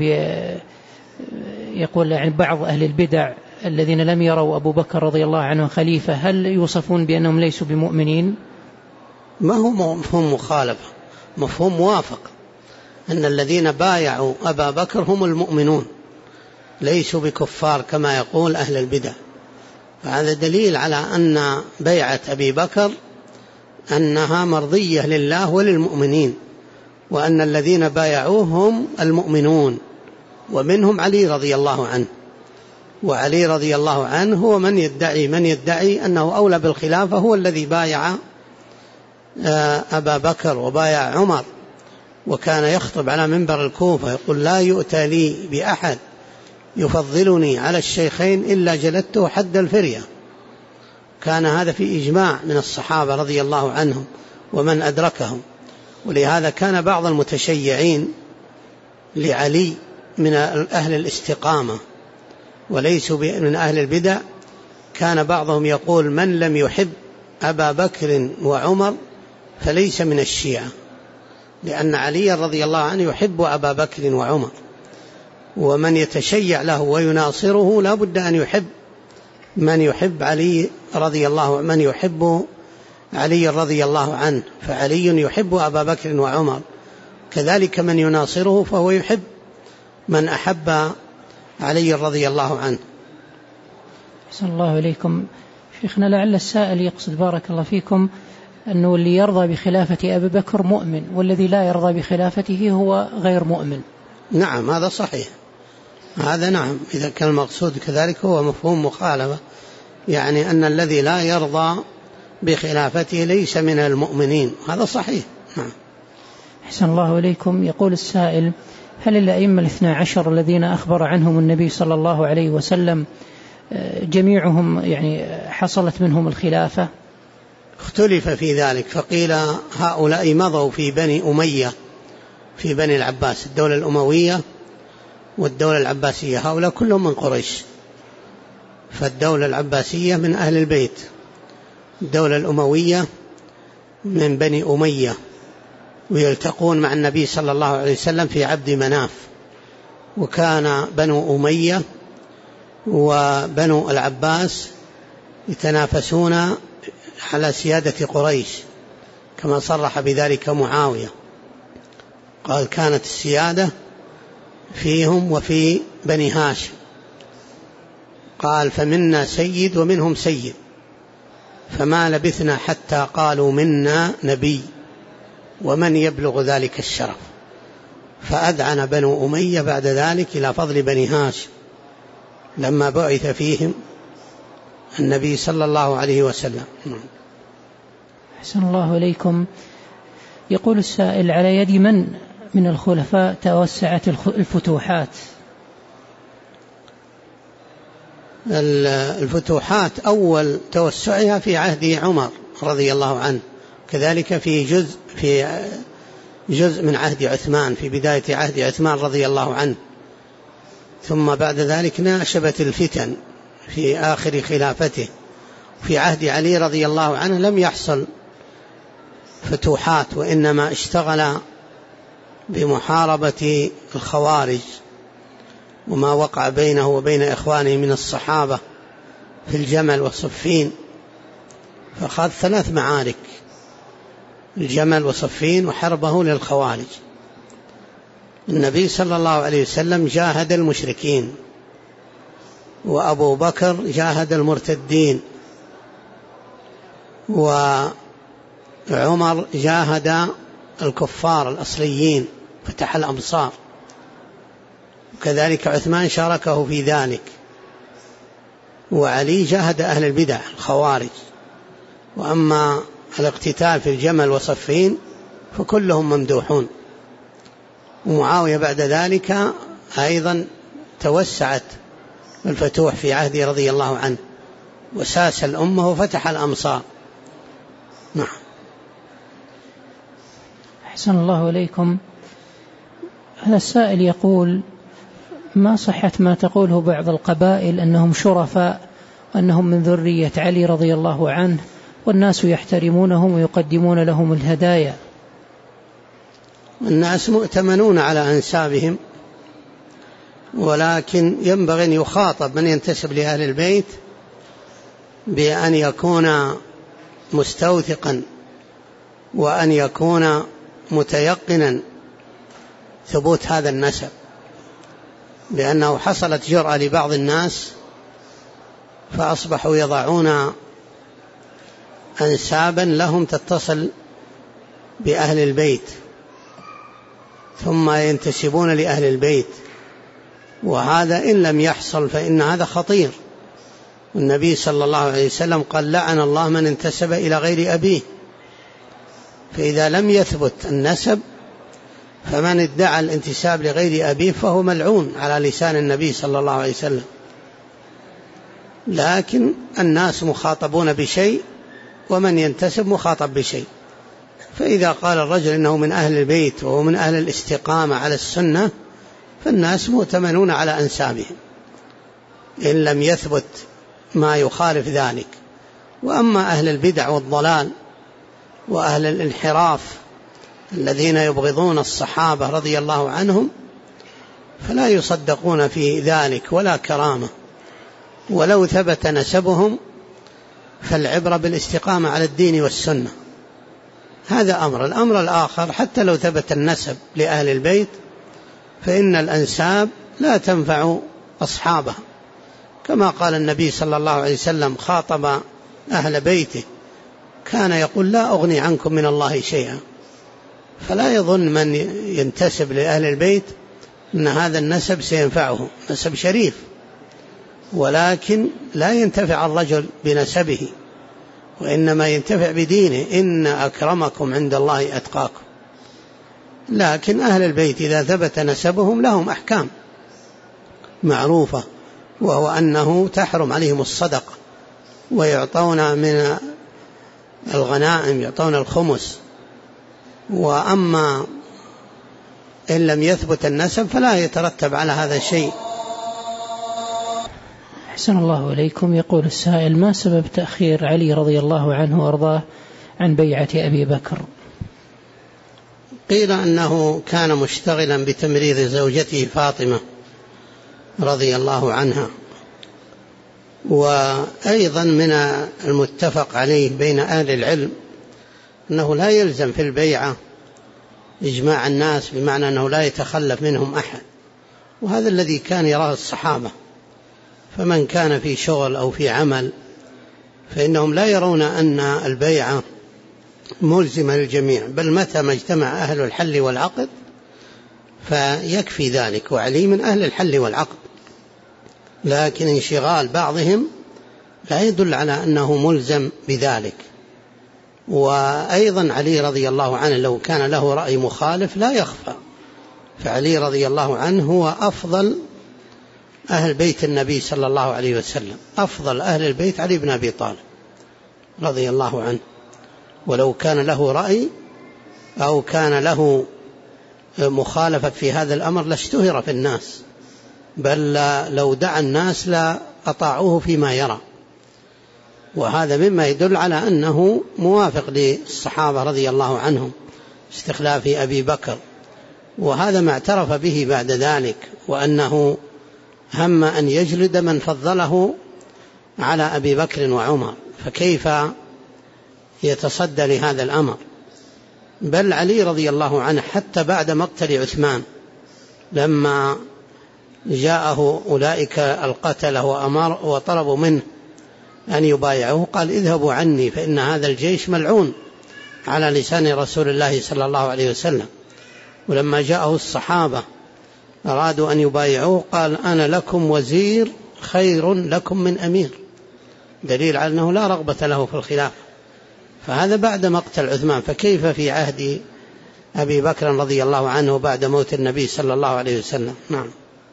يقول يعني بعض أهل البدع الذين لم يروا أبو بكر رضي الله عنه خليفة، هل يوصفون بأنهم ليسوا بمؤمنين؟ ما هو مفهوم مخالفة، مفهوم موافق، أن الذين بايعوا أبا بكر هم المؤمنون، ليسوا بكفار كما يقول أهل البدع. فهذا دليل على أن بيعة أبي بكر أنها مرضية لله وللمؤمنين، وأن الذين بايعوه هم المؤمنون، ومنهم علي رضي الله عنه. وعلي رضي الله عنه هو من يدعي أنه أولى بالخلافة، هو الذي بايع أبا بكر وبايع عمر، وكان يخطب على منبر الكوفة يقول: لا يؤتى لي بأحد يفضلني على الشيخين إلا جلدته حد الفرية. كان هذا في إجماع من الصحابة رضي الله عنهم ومن أدركهم. ولهذا كان بعض المتشيعين لعلي من أهل الاستقامة وليسوا من أهل البدع. كان بعضهم يقول: من لم يحب أبا بكر وعمر فليس من الشيعة. لأن علي رضي الله عنه يحب أبا بكر وعمر، ومن يتشيع له ويناصره لا بد أن يحب من يحب علي رضي الله، من يحب علي رضي الله عنه، فعلي يحب أبا بكر وعمر، كذلك من يناصره فهو يحب من أحب علي رضي الله عنه. أحسن الله إليكم. شيخنا، لعل السائل يقصد بارك الله فيكم أنه اللي يرضى بخلافة أبي بكر مؤمن، والذي لا يرضى بخلافته هو غير مؤمن. نعم، هذا صحيح، هذا نعم، إذا كان المقصود كذلك هو مفهوم مخالفة، يعني أن الذي لا يرضى بخلافته ليس من المؤمنين، هذا صحيح. نعم. أحسن الله إليكم. يقول السائل: هل الأئمة 12 الذين أخبر عنهم النبي صلى الله عليه وسلم جميعهم يعني حصلت منهم الخلافة؟ اختلف في ذلك، فقيل هؤلاء مضوا في بني أمية، في بني العباس، الدولة الأموية والدولة العباسية، هؤلاء كلهم من قريش، فالدولة العباسية من أهل البيت، الدولة الأموية من بني أمية، ويلتقون مع النبي صلى الله عليه وسلم في عبد مناف، وكان بنو أمية وبنو العباس يتنافسون على سيادة قريش، كما صرح بذلك معاوية، قال كانت السيادة فيهم وفي بني هاشم، قال فمنا سيد ومنهم سيد، فما لبثنا حتى قالوا منا نبي ومن يبلغ ذلك الشرف، فأذعن بنو أمية بعد ذلك إلى فضل بني هاشم لما بعث فيهم النبي صلى الله عليه وسلم. أحسن الله إليكم. يقول السائل: على يد من الخلفاء توسعت الفتوحات؟ الفتوحات أول توسعها في عهد عمر رضي الله عنه، كذلك في جزء من عهد عثمان، في بداية عهد عثمان رضي الله عنه، ثم بعد ذلك ناشبت الفتن في آخر خلافته. في عهد علي رضي الله عنه لم يحصل فتوحات، وإنما اشتغل بمحاربة الخوارج وما وقع بينه وبين إخوانه من الصحابة في الجمل وصفين، فخاض 3 معارك، الجمل وصفين وحربه للخوارج. النبي صلى الله عليه وسلم جاهد المشركين، وأبو بكر جاهد المرتدين، وعمر جاهد الكفار الأصليين فتح الأمصار، وكذلك عثمان شاركه في ذلك، وعلي جاهد أهل البدع الخوارج. وأما الاقتتال في الجمل وصفين فكلهم ممدوحون. ومعاوية بعد ذلك أيضا توسعت الفتوح في عهده رضي الله عنه، وساس الأمة وفتح الأمصار. نعم. أحسن الله إليكم. هذا السائل يقول: ما صحة ما تقوله بعض القبائل أنهم شرفاء وأنهم من ذرية علي رضي الله عنه، والناس يحترمونهم ويقدمون لهم الهدايا؟ الناس مؤتمنون على أنسابهم، ولكن ينبغي أن يخاطب من ينتسب لأهل البيت بأن يكون مستوثقا، وأن يكون متيقنا ثبوت هذا النسب، لأنه حصلت جرأة لبعض الناس فأصبحوا يضعون أنسابا لهم تتصل بأهل البيت ثم ينتسبون لأهل البيت، وهذا إن لم يحصل فإن هذا خطير. والنبي صلى الله عليه وسلم قال: لعن الله من انتسب إلى غير أبيه. فإذا لم يثبت النسب فمن ادعى الانتساب لغير أبيه فهو ملعون على لسان النبي صلى الله عليه وسلم. لكن الناس مخاطبون بشيء ومن ينتسب مخاطب بشيء، فإذا قال الرجل إنه من أهل البيت وهو من أهل الاستقامة على السنة فالناس مؤتمنون على أنسابهم إن لم يثبت ما يخالف ذلك. وأما أهل البدع والضلال وأهل الانحراف الذين يبغضون الصحابة رضي الله عنهم فلا يصدقون في ذلك ولا كرامة، ولو ثبت نسبهم فالعبرة بالاستقامة على الدين والسنة. هذا أمر. الأمر الآخر، حتى لو ثبت النسب لأهل البيت فإن الأنساب لا تنفع أصحابها، كما قال النبي صلى الله عليه وسلم خاطب أهل بيته كان يقول لا أغني عنكم من الله شيئا. فلا يظن من ينتسب لأهل البيت أن هذا النسب سينفعه، نسب شريف، ولكن لا ينتفع الرجل بنسبه، وإنما ينتفع بدينه. إن أكرمكم عند الله أتقاكم. لكن أهل البيت إذا ثبت نسبهم لهم أحكام معروفة، وهو أنه تحرم عليهم الصدقة، ويعطون من الغنائم، يعطون الخمس. وأما إن لم يثبت النسب فلا يترتب على هذا شيء. أحسن الله إليكم. يقول السائل: ما سبب تأخير علي رضي الله عنه وأرضاه عن بيعة أبي بكر؟ قيل أنه كان مشتغلا بتمريض زوجته فاطمة رضي الله عنها. وأيضا من المتفق عليه بين أهل العلم أنه لا يلزم في البيعة إجماع الناس، بمعنى أنه لا يتخلف منهم أحد، وهذا الذي كان يراه الصحابة. فمن كان في شغل أو في عمل فإنهم لا يرون أن البيعة ملزمة للجميع، بل متى ما اجتمع أهل الحل والعقد فيكفي ذلك، وعلي من أهل الحل والعقد. لكن انشغال بعضهم لا يدل على أنه ملزم بذلك. وأيضا علي رضي الله عنه لو كان له رأي مخالف لا يخفى، فعلي رضي الله عنه هو أفضل أهل بيت النبي صلى الله عليه وسلم. أفضل أهل البيت علي بن أبي طالب رضي الله عنه، ولو كان له رأي أو كان له مخالفة في هذا الأمر لاشتهر في الناس، بل لو دعا الناس لا أطاعوه فيما يرى. وهذا مما يدل على أنه موافق للصحابة رضي الله عنهم استخلاف أبي بكر، وهذا ما اعترف به بعد ذلك، وأنه هم أن يجلد من فضله على أبي بكر وعمر، فكيف يتصدى لهذا الأمر؟ بل علي رضي الله عنه حتى بعد مقتل عثمان لما جاءه أولئك القتلة وطلبوا منه أن يبايعوه قال: اذهبوا عني فإن هذا الجيش ملعون، على لسان رسول الله صلى الله عليه وسلم. ولما جاءه الصحابة أرادوا أن يبايعوه قال: أنا لكم وزير خير لكم من أمير، دليل على أنه لا رغبة له في الخلافة. فهذا بعد مقتل عثمان، فكيف في عهد أبي بكر رضي الله عنه بعد موت النبي صلى الله عليه وسلم؟ نعم.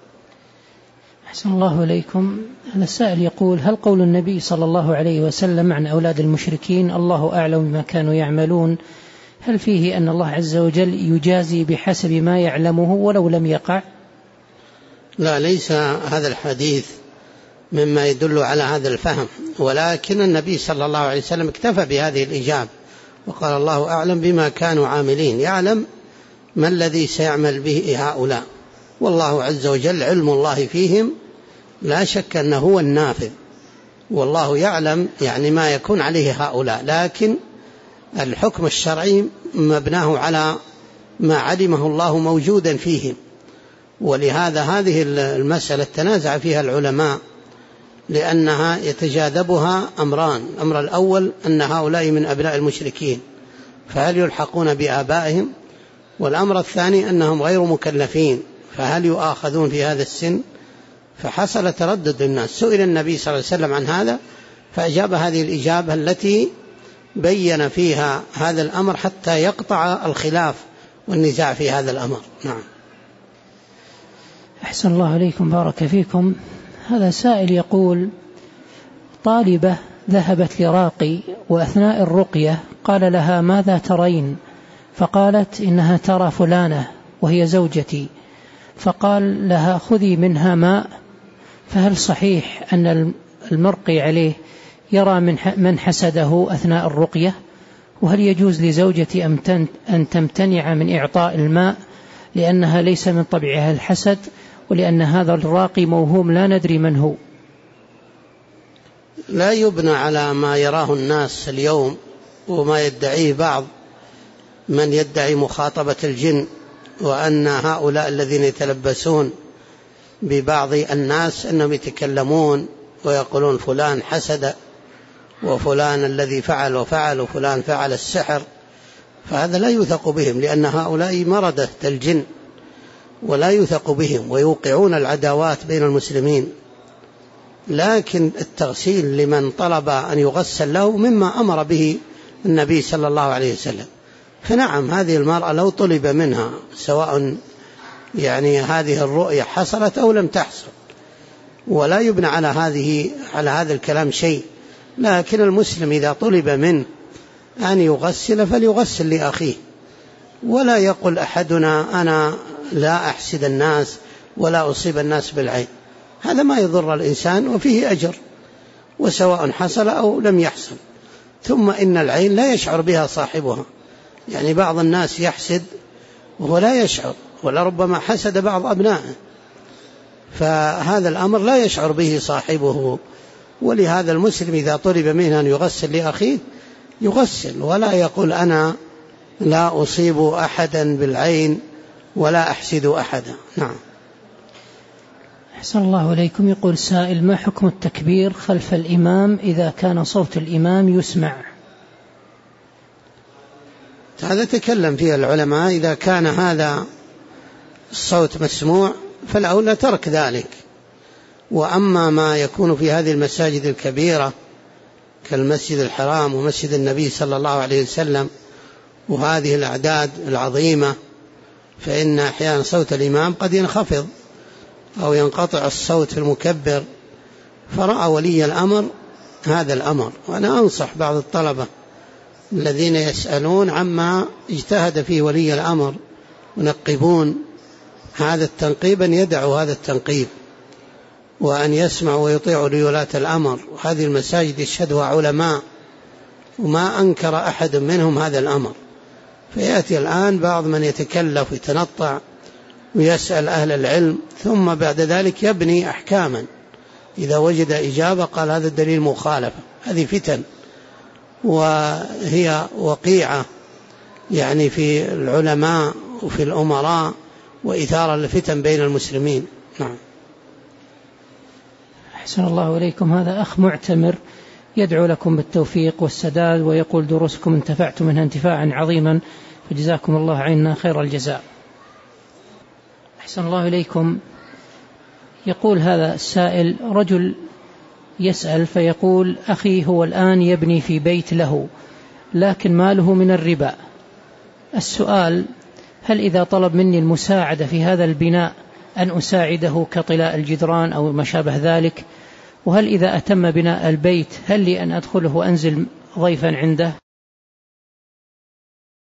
أحسن الله إليكم. هذا السائل يقول: هل قول النبي صلى الله عليه وسلم عن أولاد المشركين الله أعلم بما كانوا يعملون، هل فيه أن الله عز وجل يجازي بحسب ما يعلمه ولو لم يقع؟ لا، ليس هذا الحديث مما يدل على هذا الفهم، ولكن النبي صلى الله عليه وسلم اكتفى بهذه الإجابة وقال: الله أعلم بما كانوا عاملين، يعلم ما الذي سيعمل به هؤلاء، والله عز وجل علم الله فيهم لا شك أنه هو النافذ، والله يعلم يعني ما يكون عليه هؤلاء. لكن الحكم الشرعي مبناه على ما علمه الله موجودا فيهم، ولهذا هذه المسألة تنازع فيها العلماء، لأنها يتجاذبها أمران: الأمر الأول أن هؤلاء من أبناء المشركين فهل يلحقون بآبائهم؟ والأمر الثاني أنهم غير مكلفين فهل يؤاخذون في هذا السن؟ فحصل تردد الناس. سئل النبي صلى الله عليه وسلم عن هذا فأجاب هذه الإجابة التي بين فيها هذا الأمر حتى يقطع الخلاف والنزاع في هذا الأمر. نعم. أحسن الله عليكم، بارك فيكم. هذا سائل يقول: طالبة ذهبت لراقي وأثناء الرقية قال لها: ماذا ترين؟ فقالت: إنها ترى فلانة وهي زوجتي. فقال لها: خذي منها ماء. فهل صحيح أن المرقي عليه يرى من حسده أثناء الرقية؟ وهل يجوز لزوجتي أن تمتنع من إعطاء الماء لأنها ليس من طبعها الحسد، ولأن هذا الراقي موهوم لا ندري من هو؟ لا يبنى على ما يراه الناس اليوم وما يدعيه بعض من يدعي مخاطبة الجن، وأن هؤلاء الذين يتلبسون ببعض الناس أنهم يتكلمون ويقولون فلان حسد وفلان الذي فعل وفعل وفلان فعل السحر، فهذا لا يوثق بهم، لأن هؤلاء مردة الجن ولا يوثق بهم ويوقعون العداوات بين المسلمين. لكن التغسيل لمن طلب أن يغسل له مما أمر به النبي صلى الله عليه وسلم، فنعم هذه المرأة لو طلب منها سواء يعني هذه الرؤية حصلت أو لم تحصل، ولا يبنى على هذا الكلام شيء. لكن المسلم إذا طلب منه أن يغسل فليغسل لأخيه، ولا يقول أحدنا أنا لا أحسد الناس ولا أصيب الناس بالعين، هذا ما يضر الإنسان وفيه أجر، وسواء حصل أو لم يحصل. ثم إن العين لا يشعر بها صاحبها، يعني بعض الناس يحسد وهو لا يشعر، ولربما حسد بعض أبنائه، فهذا الأمر لا يشعر به صاحبه. ولهذا المسلم إذا طلب منه أن يغسل لأخيه يغسل، ولا يقول أنا لا أصيب أحدا بالعين ولا أحسد أحدا. نعم. أحسن الله إليكم. يقول سائل: ما حكم التكبير خلف الإمام إذا كان صوت الإمام يسمع؟ هذا تكلم فيه العلماء، إذا كان هذا الصوت مسموع فالأولى ترك ذلك. وأما ما يكون في هذه المساجد الكبيرة كالمسجد الحرام ومسجد النبي صلى الله عليه وسلم وهذه الأعداد العظيمة، فإن أحيانا صوت الإمام قد ينخفض أو ينقطع الصوت في المكبر، فرأى ولي الأمر هذا الأمر. وأنا أنصح بعض الطلبة الذين يسألون عما اجتهد فيه ولي الأمر ونقبون هذا التنقيب أن يدعوا هذا التنقيب، وأن يسمعوا ويطيعوا لولاة الأمر. وهذه المساجد يشهدها علماء وما أنكر أحد منهم هذا الأمر. فيأتي الآن بعض من يتكلف ويتنطع ويسأل أهل العلم، ثم بعد ذلك يبني أحكاما، إذا وجد إجابة قال هذا الدليل مخالفة. هذه فتن وهي وقيعة يعني في العلماء وفي الأمراء، وإثارة الفتن بين المسلمين. نعم. أحسن الله إليكم. هذا أخ معتمر يدعو لكم بالتوفيق والسداد، ويقول دروسكم انتفعت منها انتفاعا عظيما، فجزاكم الله عنا خير الجزاء. أحسن الله إليكم. يقول هذا السائل: رجل يسأل فيقول: أخي هو الآن يبني في بيت له لكن ماله من الربا. السؤال: هل إذا طلب مني المساعدة في هذا البناء أن أساعده كطلاء الجدران أو ما شابه ذلك؟ وهل إذا أتم بناء البيت هل لي أن أدخله وأنزل ضيفا عنده؟